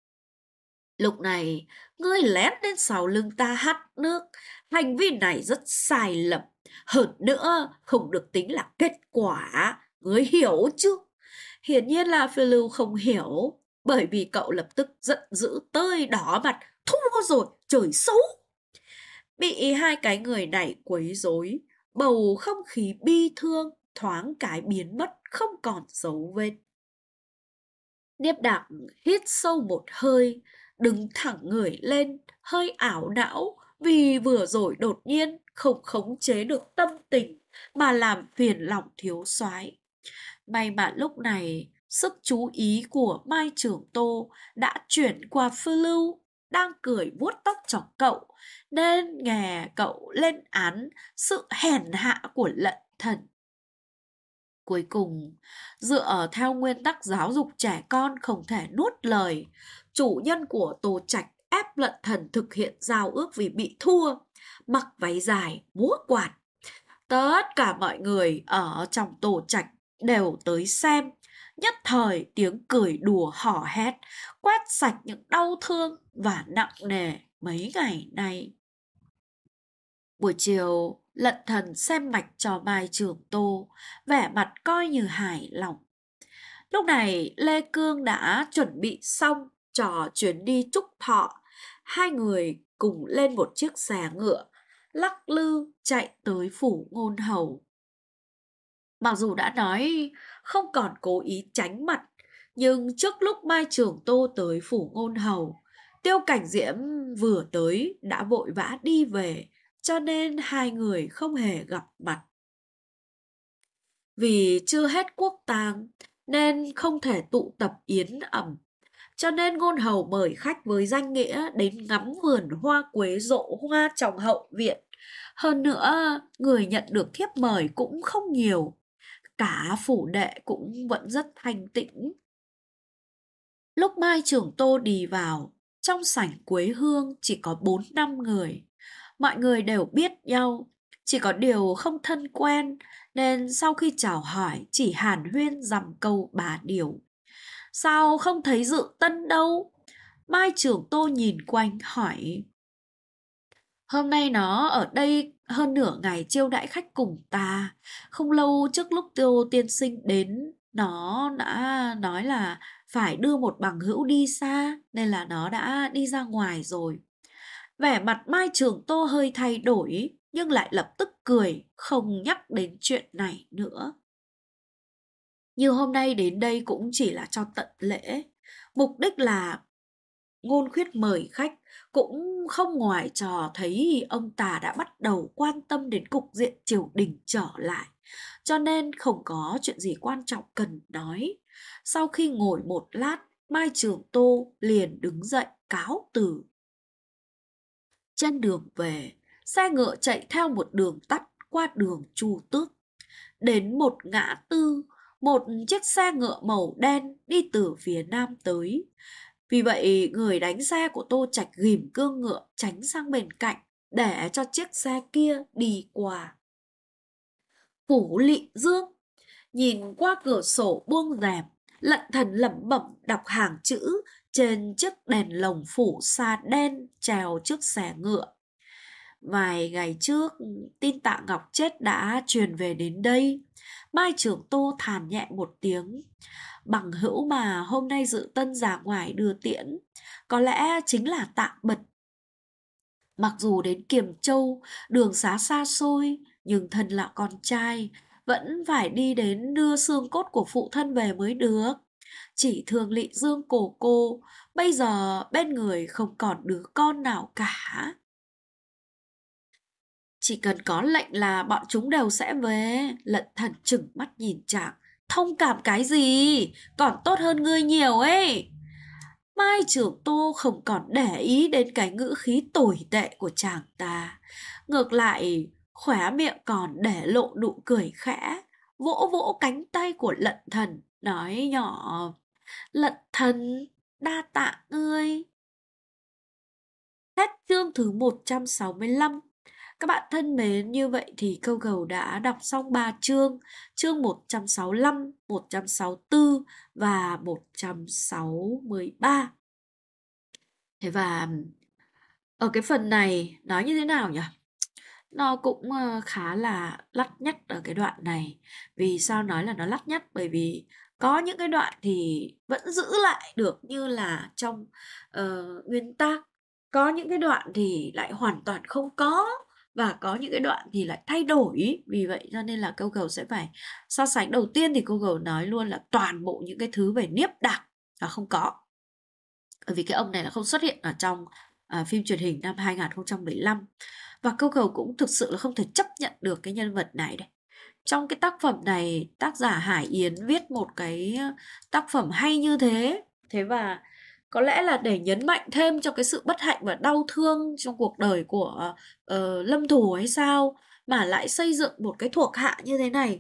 Lúc này, ngươi lén đến sau lưng ta hắt nước. Hành vi này rất sai lầm. Hơn nữa, không được tính là kết quả. Ngươi hiểu chứ? Hiển nhiên là Phiêu Lưu không hiểu. Bởi vì cậu lập tức giận dữ tơi đỏ mặt. Thua rồi, trời xấu! Bị hai cái người này quấy rối, bầu không khí bi thương thoáng cái biến mất không còn dấu vết. Niếp Đạc hít sâu một hơi, đứng thẳng người lên, hơi ảo não vì vừa rồi đột nhiên không khống chế được tâm tình mà làm phiền lòng thiếu soái. May mà lúc này sức chú ý của Mai Trường Tô đã chuyển qua Phiêu Lưu đang cười vuốt tóc cho cậu, nên nghe cậu lên án sự hèn hạ của Lận Thần. Cuối cùng, dựa theo nguyên tắc giáo dục trẻ con không thể nuốt lời, chủ nhân của Tô Trạch ép Lận Thần thực hiện giao ước vì bị thua, mặc váy dài, múa quạt. Tất cả mọi người ở trong Tô Trạch đều tới xem, nhất thời tiếng cười đùa hò hét, quét sạch những đau thương và nặng nề mấy ngày nay. Buổi chiều, Lận Thần xem mạch cho Mai Trường Tô, vẻ mặt coi như hài lòng. Lúc này Lê Cương đã chuẩn bị xong cho chuyến đi chúc thọ. Hai người cùng lên một chiếc xe ngựa, lắc lư chạy tới phủ Ngôn Hầu. Mặc dù đã nói không còn cố ý tránh mặt, nhưng trước lúc Mai Trường Tô tới phủ Ngôn Hầu, Tiêu Cảnh Diễm vừa tới đã vội vã đi về, cho nên hai người không hề gặp mặt. Vì chưa hết quốc tang nên không thể tụ tập yến ẩm, cho nên Ngôn Hầu mời khách với danh nghĩa đến ngắm vườn hoa quế rộ hoa trong hậu viện. Hơn nữa, người nhận được thiếp mời cũng không nhiều, cả phủ đệ cũng vẫn rất thanh tĩnh. Lúc Mai Trường Tô đi vào, trong sảnh Quế Hương chỉ có 4-5 người. Mọi người đều biết nhau, chỉ có điều không thân quen, nên sau khi chào hỏi chỉ hàn huyên dằm câu bà điều. Sao không thấy Dự Tân đâu? Mai Trường Tô nhìn quanh hỏi. Hôm nay nó ở đây hơn nửa ngày chiêu đãi khách cùng ta. Không lâu trước lúc Tiêu tiên sinh đến, nó đã nói là phải đưa một bằng hữu đi xa, nên là nó đã đi ra ngoài rồi. Vẻ mặt Mai Trường Tô hơi thay đổi, nhưng lại lập tức cười, không nhắc đến chuyện này nữa. Như hôm nay đến đây cũng chỉ là cho tận lễ. Mục đích là ngôn khuyết mời khách, cũng không ngoài trò thấy ông ta đã bắt đầu quan tâm đến cục diện triều đình trở lại, cho nên không có chuyện gì quan trọng cần nói. Sau khi ngồi một lát, Mai Trường Tô liền đứng dậy cáo từ. Trên đường về, xe ngựa chạy theo một đường tắt qua đường Chu Tước. Đến một ngã tư, một chiếc xe ngựa màu đen đi từ phía nam tới. Vì vậy, người đánh xe của Tô Trạch ghim cương ngựa tránh sang bên cạnh để cho chiếc xe kia đi qua. Phủ Lị Dương nhìn qua cửa sổ buông rèm, Lận Thần lẩm bẩm đọc hàng chữ trên chiếc đèn lồng phủ sa đen treo trước xe ngựa. Vài ngày trước, tin Tạ Ngọc chết đã truyền về đến đây. Mai Trường Tô thản nhẹ một tiếng. Bằng hữu mà hôm nay dự tân ra ngoài đưa tiễn, có lẽ chính là Tạ Bật. Mặc dù đến Kiềm Châu, đường xá xa xôi, nhưng thân là con trai, vẫn phải đi đến đưa xương cốt của phụ thân về mới được. Chỉ thương Lị Dương cô, bây giờ bên người không còn đứa con nào cả. Chỉ cần có lệnh là bọn chúng đều sẽ về. Lận Thần trừng mắt nhìn chàng. Thông cảm cái gì? Còn tốt hơn ngươi nhiều ấy. Mai Trường Tô không còn để ý đến cái ngữ khí tồi tệ của chàng ta. Ngược lại, khóe miệng còn để lộ nụ cười khẽ, vỗ vỗ cánh tay của Lận Thần, nói nhỏ: Lận Thần, đa tạ ngươi. Hết chương thứ 165. Các bạn thân mến, như vậy thì câu Gầu đã đọc xong 3 chương, chương 165, 164 và 163. Thế và ở cái phần này nói như thế nào nhỉ? Nó cũng khá là lắt nhắt ở cái đoạn này. Vì sao nói là nó lắt nhắt? Bởi vì có những cái đoạn thì vẫn giữ lại được như là trong nguyên tác. Có những cái đoạn thì lại hoàn toàn không có. Và có những cái đoạn thì lại thay đổi. Vì vậy cho nên là câu Gầu sẽ phải so sánh. Đầu tiên thì câu Gầu nói luôn là toàn bộ những cái thứ về Niếp Đạc là không có. Bởi vì cái ông này là không xuất hiện ở trong phim truyền hình năm 2015. Và câu Gầu cũng thực sự là không thể chấp nhận được cái nhân vật này đấy. Trong cái tác phẩm này, tác giả Hải Yến viết một cái tác phẩm hay như thế. Thế và có lẽ là để nhấn mạnh thêm cho cái sự bất hạnh và đau thương trong cuộc đời của Lâm Thủ hay sao, mà lại xây dựng một cái thuộc hạ như thế này.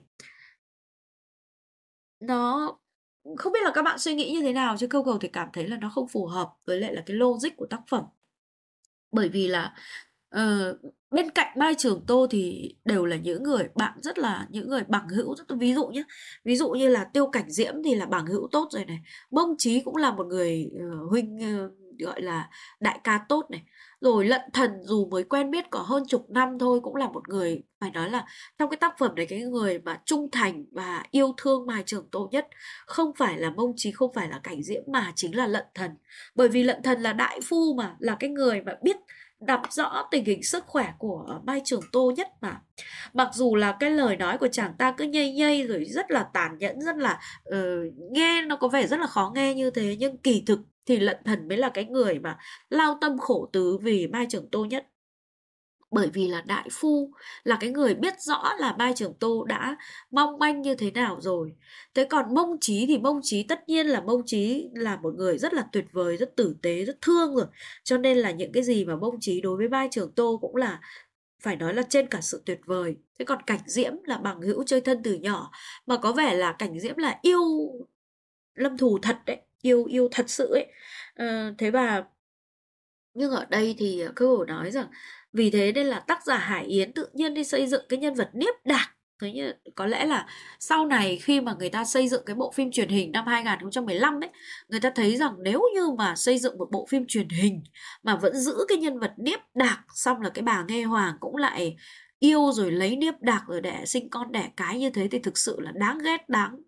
Nó không biết là các bạn suy nghĩ như thế nào, chứ câu Gầu thì cảm thấy là nó không phù hợp với lại là cái logic của tác phẩm. Bởi vì là bên cạnh Mai Trường Tô thì đều là những người bạn, rất là những người bằng hữu. Ví dụ nhé, ví dụ như là Tiêu Cảnh Diễm thì là bằng hữu tốt rồi này, Bông Chí cũng là một người huynh gọi là đại ca tốt này, rồi Lận Thần dù mới quen biết có hơn chục năm thôi cũng là một người, phải nói là trong cái tác phẩm này, cái người mà trung thành và yêu thương Mai Trường Tô nhất không phải là Bông Chí, không phải là Cảnh Diễm, mà chính là Lận Thần. Bởi vì Lận Thần là đại phu mà, là cái người mà biết đọc rõ tình hình sức khỏe của Mai Trường Tô nhất mà. Mặc dù là cái lời nói của chàng ta cứ nhây nhây rồi rất là tàn nhẫn, rất là nghe nó có vẻ rất là khó nghe như thế, nhưng kỳ thực thì Lận Thần mới là cái người mà lao tâm khổ tứ vì Mai Trường Tô nhất. Bởi vì là đại phu, là cái người biết rõ là Mai Trường Tô đã mong manh như thế nào rồi. Thế còn Mông Chí thì Mông Chí tất nhiên là Mông Chí là một người rất là tuyệt vời, rất tử tế, rất thương rồi. Cho nên là những cái gì mà Mông Chí đối với Mai Trường Tô cũng là phải nói là trên cả sự tuyệt vời. Thế còn Cảnh Diễm là bằng hữu chơi thân từ nhỏ, mà có vẻ là Cảnh Diễm là yêu Lâm Thù thật đấy, yêu thật sự ấy. Thế và nhưng ở đây thì cơ hồ nói rằng vì thế nên là tác giả Hải Yến tự nhiên đi xây dựng cái nhân vật Niếp Đạc. Thế như có lẽ là sau này khi mà người ta xây dựng cái bộ phim truyền hình năm 2015 ấy, người ta thấy rằng nếu như mà xây dựng một bộ phim truyền hình mà vẫn giữ cái nhân vật Niếp Đạc, xong là cái bà Nghe Hoàng cũng lại yêu rồi lấy Niếp Đạc rồi để sinh con đẻ cái như thế thì thực sự là đáng ghét, đáng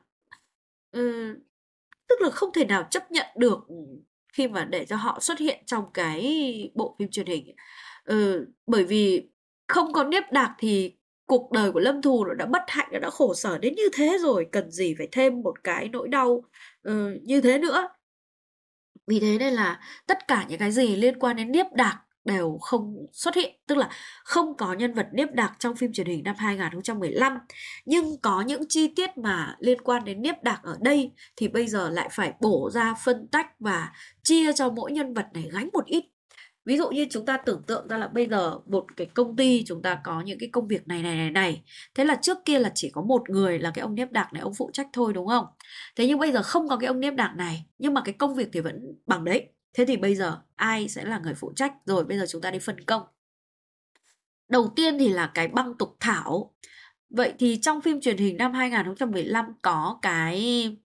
tức là không thể nào chấp nhận được khi mà để cho họ xuất hiện trong cái bộ phim truyền hình. Bởi vì không có Niếp Đạc thì cuộc đời của Lâm Thù nó đã bất hạnh, nó đã khổ sở đến như thế rồi, cần gì phải thêm một cái nỗi đau như thế nữa. Vì thế nên là tất cả những cái gì liên quan đến Niếp Đạc đều không xuất hiện, tức là không có nhân vật Niếp Đạc trong phim truyền hình năm 2015. Nhưng có những chi tiết mà liên quan đến Niếp Đạc ở đây thì bây giờ lại phải bổ ra, phân tách và chia cho mỗi nhân vật này gánh một ít. Ví dụ như chúng ta tưởng tượng ra là bây giờ một cái công ty chúng ta có những cái công việc này. Thế là trước kia là chỉ có một người là cái ông Niếp Đạc này, ông phụ trách thôi đúng không? Thế nhưng bây giờ không có cái ông Niếp Đạc này, nhưng mà cái công việc thì vẫn bằng đấy. Thế thì bây giờ ai sẽ là người phụ trách? Rồi bây giờ chúng ta đi phân công. Đầu tiên thì là cái băng tục thảo. Vậy thì trong phim truyền hình năm 2015 có cái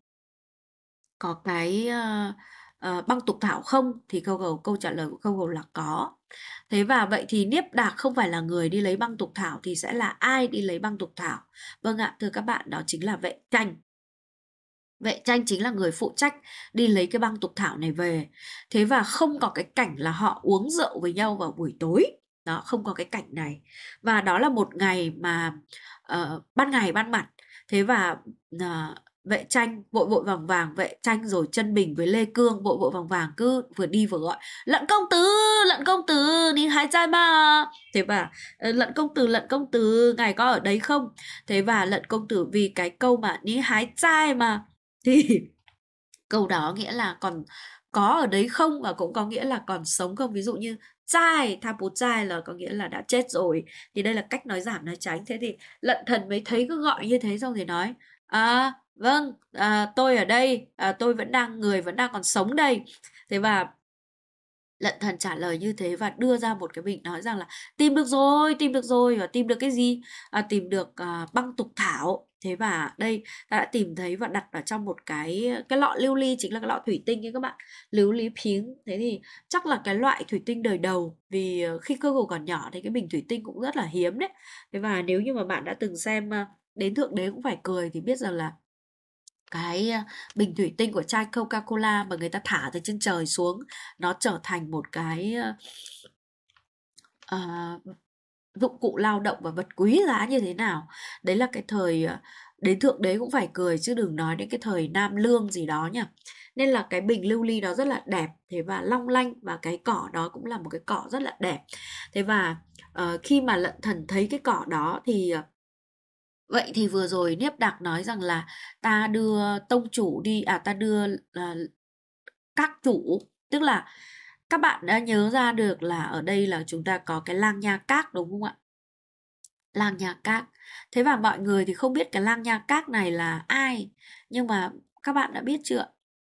băng tục thảo không? Thì câu trả lời của câu là có. Thế và vậy thì Niếp Đạc không phải là người đi lấy băng tục thảo thì sẽ là ai đi lấy băng tục thảo? Vâng ạ, thưa các bạn, đó chính là Vệ Tranh. Vệ Tranh chính là người phụ trách đi lấy cái băng tục thảo này về. Thế và không có cái cảnh là họ uống rượu với nhau vào buổi tối. Đó, không có cái cảnh này. Và đó là một ngày mà ban ngày ban mặt. Thế và Vệ Tranh vội vội vàng vàng, Vệ Tranh rồi Chân Bình với Lê Cương vội vội vàng vàng cứ vừa đi vừa gọi Lận công tử, ní hái trai mà. Thế và Lận công tử, ngài có ở đấy không? Thế và Lận công tử vì cái câu mà ní hái trai mà thì câu đó nghĩa là còn có ở đấy không, và cũng có nghĩa là còn sống không. Ví dụ như trai, tha bố trai là có nghĩa là đã chết rồi. Thì đây là cách nói giảm nói tránh. Thế thì Lận Thần mới thấy cứ gọi như thế xong rồi nói vâng, tôi ở đây, người vẫn đang còn sống đây. Thế và Lận Thần trả lời như thế và đưa ra một cái bình nói rằng là tìm được rồi. Và tìm được cái gì? Tìm được băng tục thảo. Thế và đây ta đã tìm thấy và đặt ở trong một cái lọ lưu ly, chính là cái lọ thủy tinh ấy các bạn, lưu ly phiến. Thế thì chắc là cái loại thủy tinh đời đầu, vì khi cơ hồ còn nhỏ thì cái bình thủy tinh cũng rất là hiếm đấy. Thế và nếu như mà bạn đã từng xem Đến Thượng Đế Cũng Phải Cười thì biết rằng là cái bình thủy tinh của chai Coca-Cola mà người ta thả từ trên trời xuống, nó trở thành một cái dụng cụ lao động và vật quý giá như thế nào. Đấy là cái thời Đến Thượng Đế Cũng Phải Cười, chứ đừng nói đến cái thời Nam Lương gì đó nhỉ. Nên là cái bình lưu ly đó rất là đẹp, thế và long lanh, và cái cỏ đó cũng là một cái cỏ rất là đẹp. Thế và khi mà Lận Thần thấy cái cỏ đó thì vậy thì vừa rồi Niếp Đạc nói rằng là ta đưa tông chủ đi, ta đưa các chủ, tức là các bạn đã nhớ ra được là ở đây là chúng ta có cái Lang Nha Các đúng không ạ? Lang Nha Các. Thế và mọi người thì không biết cái Lang Nha Các này là ai, nhưng mà các bạn đã biết chưa?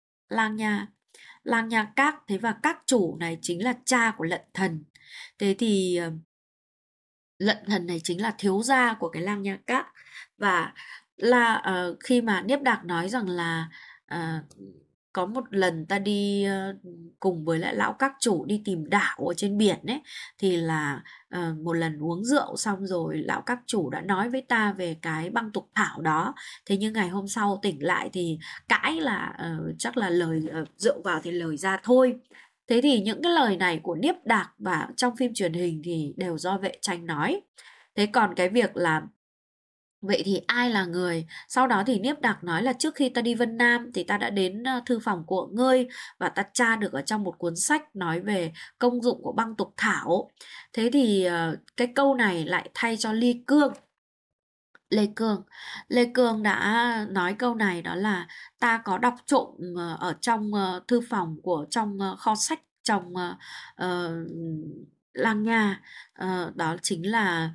Lang Nha Các. Thế và các chủ này chính là cha của Lận Thần. Thế thì Lận Thần này chính là thiếu gia của cái Lang Nha Các. Và là khi mà Niếp Đạc nói rằng là có một lần ta đi cùng với lại lão các chủ đi tìm đảo ở trên biển ấy, thì là một lần uống rượu xong rồi lão các chủ đã nói với ta về cái băng tục thảo đó. Thế nhưng ngày hôm sau tỉnh lại thì cãi là chắc là lời rượu vào thì lời ra thôi. Thế thì những cái lời này của Niếp Đạc và trong phim truyền hình thì đều do Vệ Tranh nói. Thế còn cái việc là vậy thì ai là người? Sau đó thì Niếp Đạc nói là trước khi ta đi Vân Nam thì ta đã đến thư phòng của ngươi và ta tra được ở trong một cuốn sách nói về công dụng của băng tục thảo. Thế thì cái câu này lại thay cho Lê Cương đã nói câu này, đó là ta có đọc trộm ở trong thư phòng của trong kho sách trong Lang Nha. Đó chính là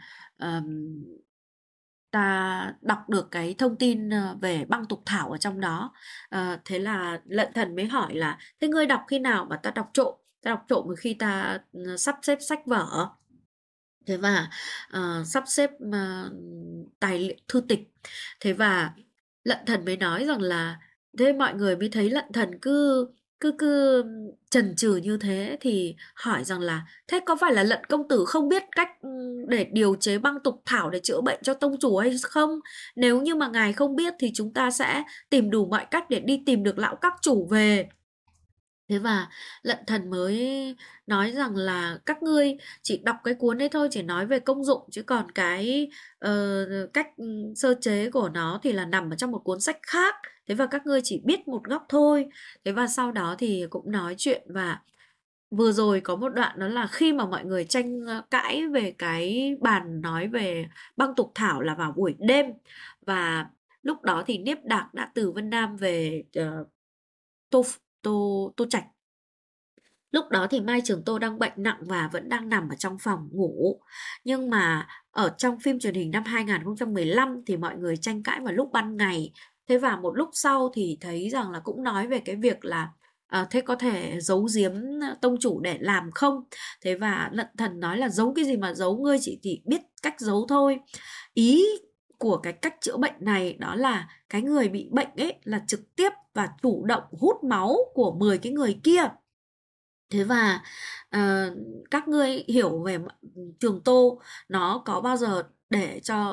ta đọc được cái thông tin về băng tục thảo ở trong đó. Thế là Lận Thần mới hỏi là thế ngươi đọc khi nào? Mà ta đọc trộm. Ta đọc trộm khi ta sắp xếp sách vở. Thế và sắp xếp tài liệu thư tịch. Thế và Lận Thần mới nói rằng là thế mọi người mới thấy Lận Thần cứ chần chừ như thế thì hỏi rằng là thế có phải là Lận công tử không biết cách để điều chế băng tục thảo để chữa bệnh cho tông chủ hay không? Nếu như mà ngài không biết thì chúng ta sẽ tìm đủ mọi cách để đi tìm được lão các chủ về. Thế và Lận Thần mới nói rằng là các ngươi chỉ đọc cái cuốn đấy thôi, chỉ nói về công dụng, chứ còn cái cách sơ chế của nó thì là nằm ở trong một cuốn sách khác. Thế và các ngươi chỉ biết một góc thôi. Thế và sau đó thì cũng nói chuyện, và vừa rồi có một đoạn đó là khi mà mọi người tranh cãi về cái bàn nói về băng tục thảo là vào buổi đêm, và lúc đó thì Niếp Đạc đã từ Vân Nam về Tô Tô Tô Trạch. Lúc đó thì Mai Trường Tô đang bệnh nặng và vẫn đang nằm ở trong phòng ngủ. Nhưng mà ở trong phim truyền hình năm 2015 thì mọi người tranh cãi vào lúc ban ngày. Thế và một lúc sau thì thấy rằng là cũng nói về cái việc là thế có thể giấu giếm tông chủ để làm không? Thế và Lận Thần nói là giấu cái gì mà giấu, ngươi chỉ biết cách giấu thôi. Ý của cái cách chữa bệnh này đó là cái người bị bệnh ấy là trực tiếp và chủ động hút máu của 10 cái người kia. Thế và các ngươi hiểu về Trường Tô nó có bao giờ để cho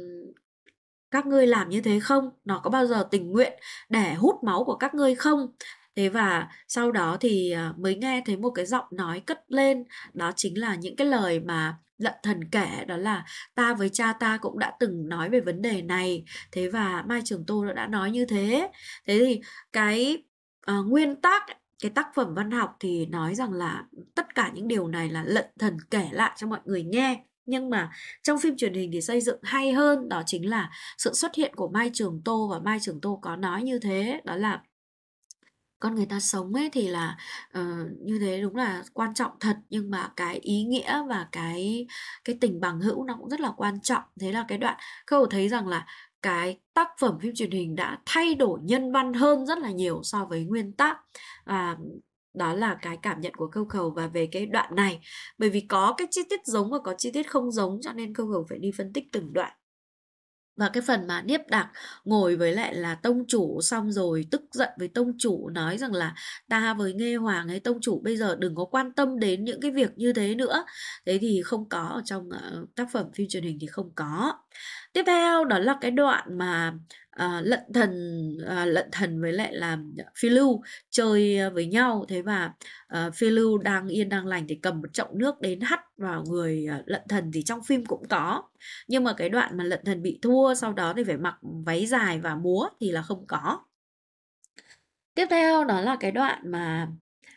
các ngươi làm như thế không? Nó có bao giờ tình nguyện để hút máu của các ngươi không? Thế và sau đó thì mới nghe thấy một cái giọng nói cất lên, đó chính là những cái lời mà Lận Thần kể, đó là ta với cha ta cũng đã từng nói về vấn đề này. Thế và Mai Trường Tô đã nói như thế. Thế thì cái nguyên tắc, cái tác phẩm văn học thì nói rằng là tất cả những điều này là Lận Thần kể lại cho mọi người nghe. Nhưng mà trong phim truyền hình thì xây dựng hay hơn, đó chính là sự xuất hiện của Mai Trường Tô, và Mai Trường Tô có nói như thế, đó là con người ta sống ấy thì là như thế đúng là quan trọng thật, nhưng mà cái ý nghĩa và cái tình bằng hữu nó cũng rất là quan trọng. Thế là cái đoạn Khâu thấy rằng là cái tác phẩm phim truyền hình đã thay đổi nhân văn hơn rất là nhiều so với nguyên tác. Và đó là cái cảm nhận của Câu Khẩu và về cái đoạn này, bởi vì có cái chi tiết giống và có chi tiết không giống, cho nên Câu Khẩu phải đi phân tích từng đoạn. Và cái phần mà Niếp Đạc ngồi với lại là tông chủ, xong rồi tức giận với tông chủ, nói rằng là ta với Nghê Hoàng ấy, tông chủ bây giờ đừng có quan tâm đến những cái việc như thế nữa. Thế thì không có ở trong tác phẩm phim truyền hình, thì không có. Tiếp theo đó là cái đoạn mà Lận Thần với lại là Phi Lưu chơi với nhau. Thế và Phi Lưu đang yên đang lành thì cầm một chậu nước đến hắt vào người Lận Thần, thì trong phim cũng có. Nhưng mà cái đoạn mà Lận Thần bị thua sau đó thì phải mặc váy dài và múa thì là không có. Tiếp theo đó là cái đoạn mà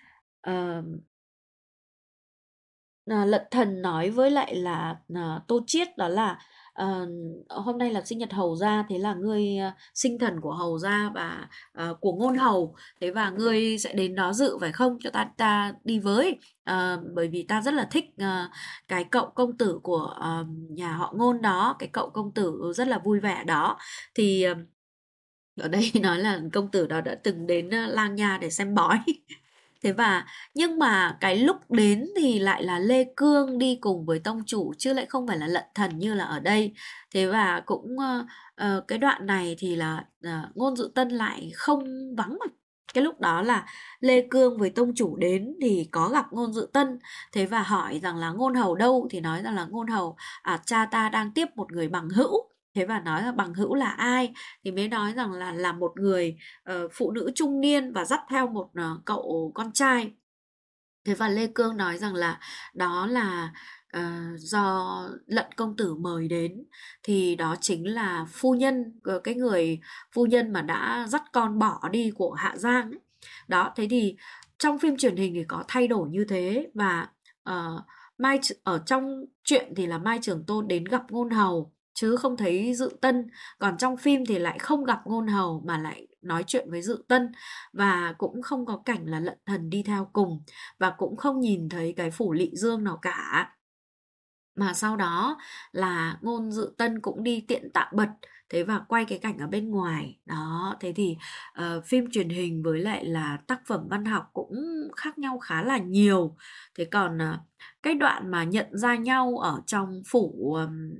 Lận Thần nói với lại là Tô Chiết, đó là hôm nay là sinh nhật hầu gia, thế là ngươi sinh thần của hầu gia và của ngôn hầu, thế và ngươi sẽ đến đó dự phải không, cho ta đi với. Bởi vì ta rất là thích cái cậu công tử của nhà họ Ngôn đó, cái cậu công tử rất là vui vẻ đó. Thì ở đây nói là công tử đó đã từng đến Lang Nha để xem bói. Thế và nhưng mà cái lúc đến thì lại là Lê Cương đi cùng với tông chủ, chứ lại không phải là Lận Thần như là ở đây. Thế và cũng cái đoạn này thì là Ngôn Dự Tân lại không vắng mặt. Cái lúc đó là Lê Cương với tông chủ đến thì có gặp Ngôn Dự Tân. Thế và hỏi rằng là Ngôn hầu đâu, thì nói rằng là Ngôn hầu cha ta đang tiếp một người bằng hữu. Thế và nói là bằng hữu là ai, thì mới nói rằng là một người phụ nữ trung niên và dắt theo một cậu con trai. Thế và Lê Cương nói rằng là đó là do Lận công tử mời đến, thì đó chính là phu nhân, cái người phu nhân mà đã dắt con bỏ đi của Hạ Giang ấy. Đó, thế thì trong phim truyền hình thì có thay đổi như thế. Và ở trong truyện thì là Mai Trường Tôn đến gặp Ngôn hầu chứ không thấy Dự Tân, còn trong phim thì lại không gặp Ngôn hầu mà lại nói chuyện với Dự Tân, và cũng không có cảnh là Lận Thần đi theo cùng, và cũng không nhìn thấy cái phủ Lị Dương nào cả. Mà sau đó là Ngôn Dự Tân cũng đi tiện tạm bật, thế và quay cái cảnh ở bên ngoài đó. Thế thì phim truyền hình với lại là tác phẩm văn học cũng khác nhau khá là nhiều. Thế còn cái đoạn mà nhận ra nhau ở trong phủ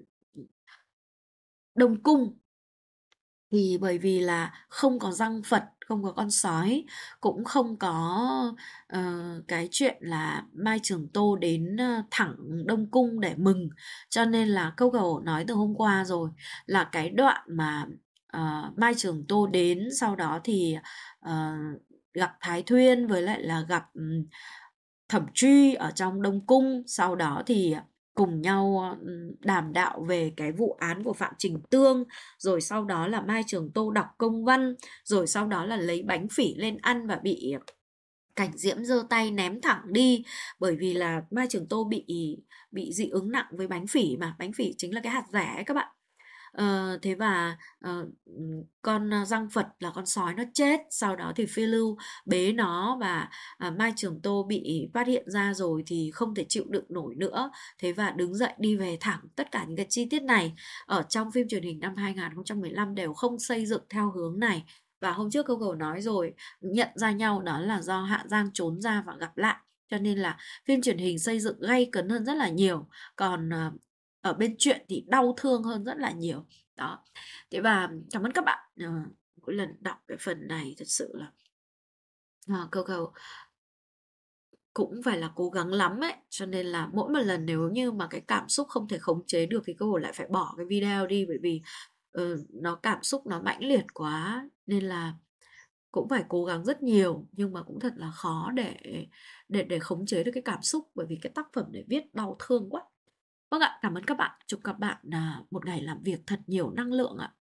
Đông Cung thì bởi vì là không có răng Phật, không có con sói, cũng không có cái chuyện là Mai Trường Tô đến thẳng Đông Cung để mừng, cho nên là Câu Cầu nói từ hôm qua rồi, là cái đoạn mà Mai Trường Tô đến sau đó thì gặp Thái Thuyên với lại là gặp Thẩm Truy ở trong Đông Cung. Sau đó thì cùng nhau đàm đạo về cái vụ án của Phạm Trình Tương. Rồi sau đó là Mai Trường Tô đọc công văn. Rồi sau đó là lấy bánh phỉ lên ăn và bị Cảnh Diễm giơ tay ném thẳng đi, bởi vì là Mai Trường Tô bị dị ứng nặng với bánh phỉ, mà bánh phỉ chính là cái hạt rẻ ấy các bạn. Thế và con răng Phật là con sói nó chết, sau đó thì Phiêu Lưu bế nó và Mai Trường Tô bị phát hiện ra rồi thì không thể chịu đựng nổi nữa, thế và đứng dậy đi về thẳng. Tất cả những cái chi tiết này ở trong phim truyền hình năm 2015 đều không xây dựng theo hướng này. Và hôm trước Google nói rồi, nhận ra nhau đó là do Hạ Giang trốn ra và gặp lại, cho nên là phim truyền hình xây dựng gay cấn hơn rất là nhiều, còn ở bên truyện thì đau thương hơn rất là nhiều đó. Thế và cảm ơn các bạn. Mỗi lần đọc cái phần này thật sự là Coco cũng phải là cố gắng lắm ấy, cho nên là mỗi một lần nếu như mà cái cảm xúc không thể khống chế được thì Coco lại phải bỏ cái video đi, bởi vì nó cảm xúc nó mãnh liệt quá, nên là cũng phải cố gắng rất nhiều, nhưng mà cũng thật là khó để khống chế được cái cảm xúc, bởi vì cái tác phẩm này viết đau thương quá. Vâng ạ, cảm ơn các bạn. Chúc các bạn một ngày làm việc thật nhiều năng lượng ạ.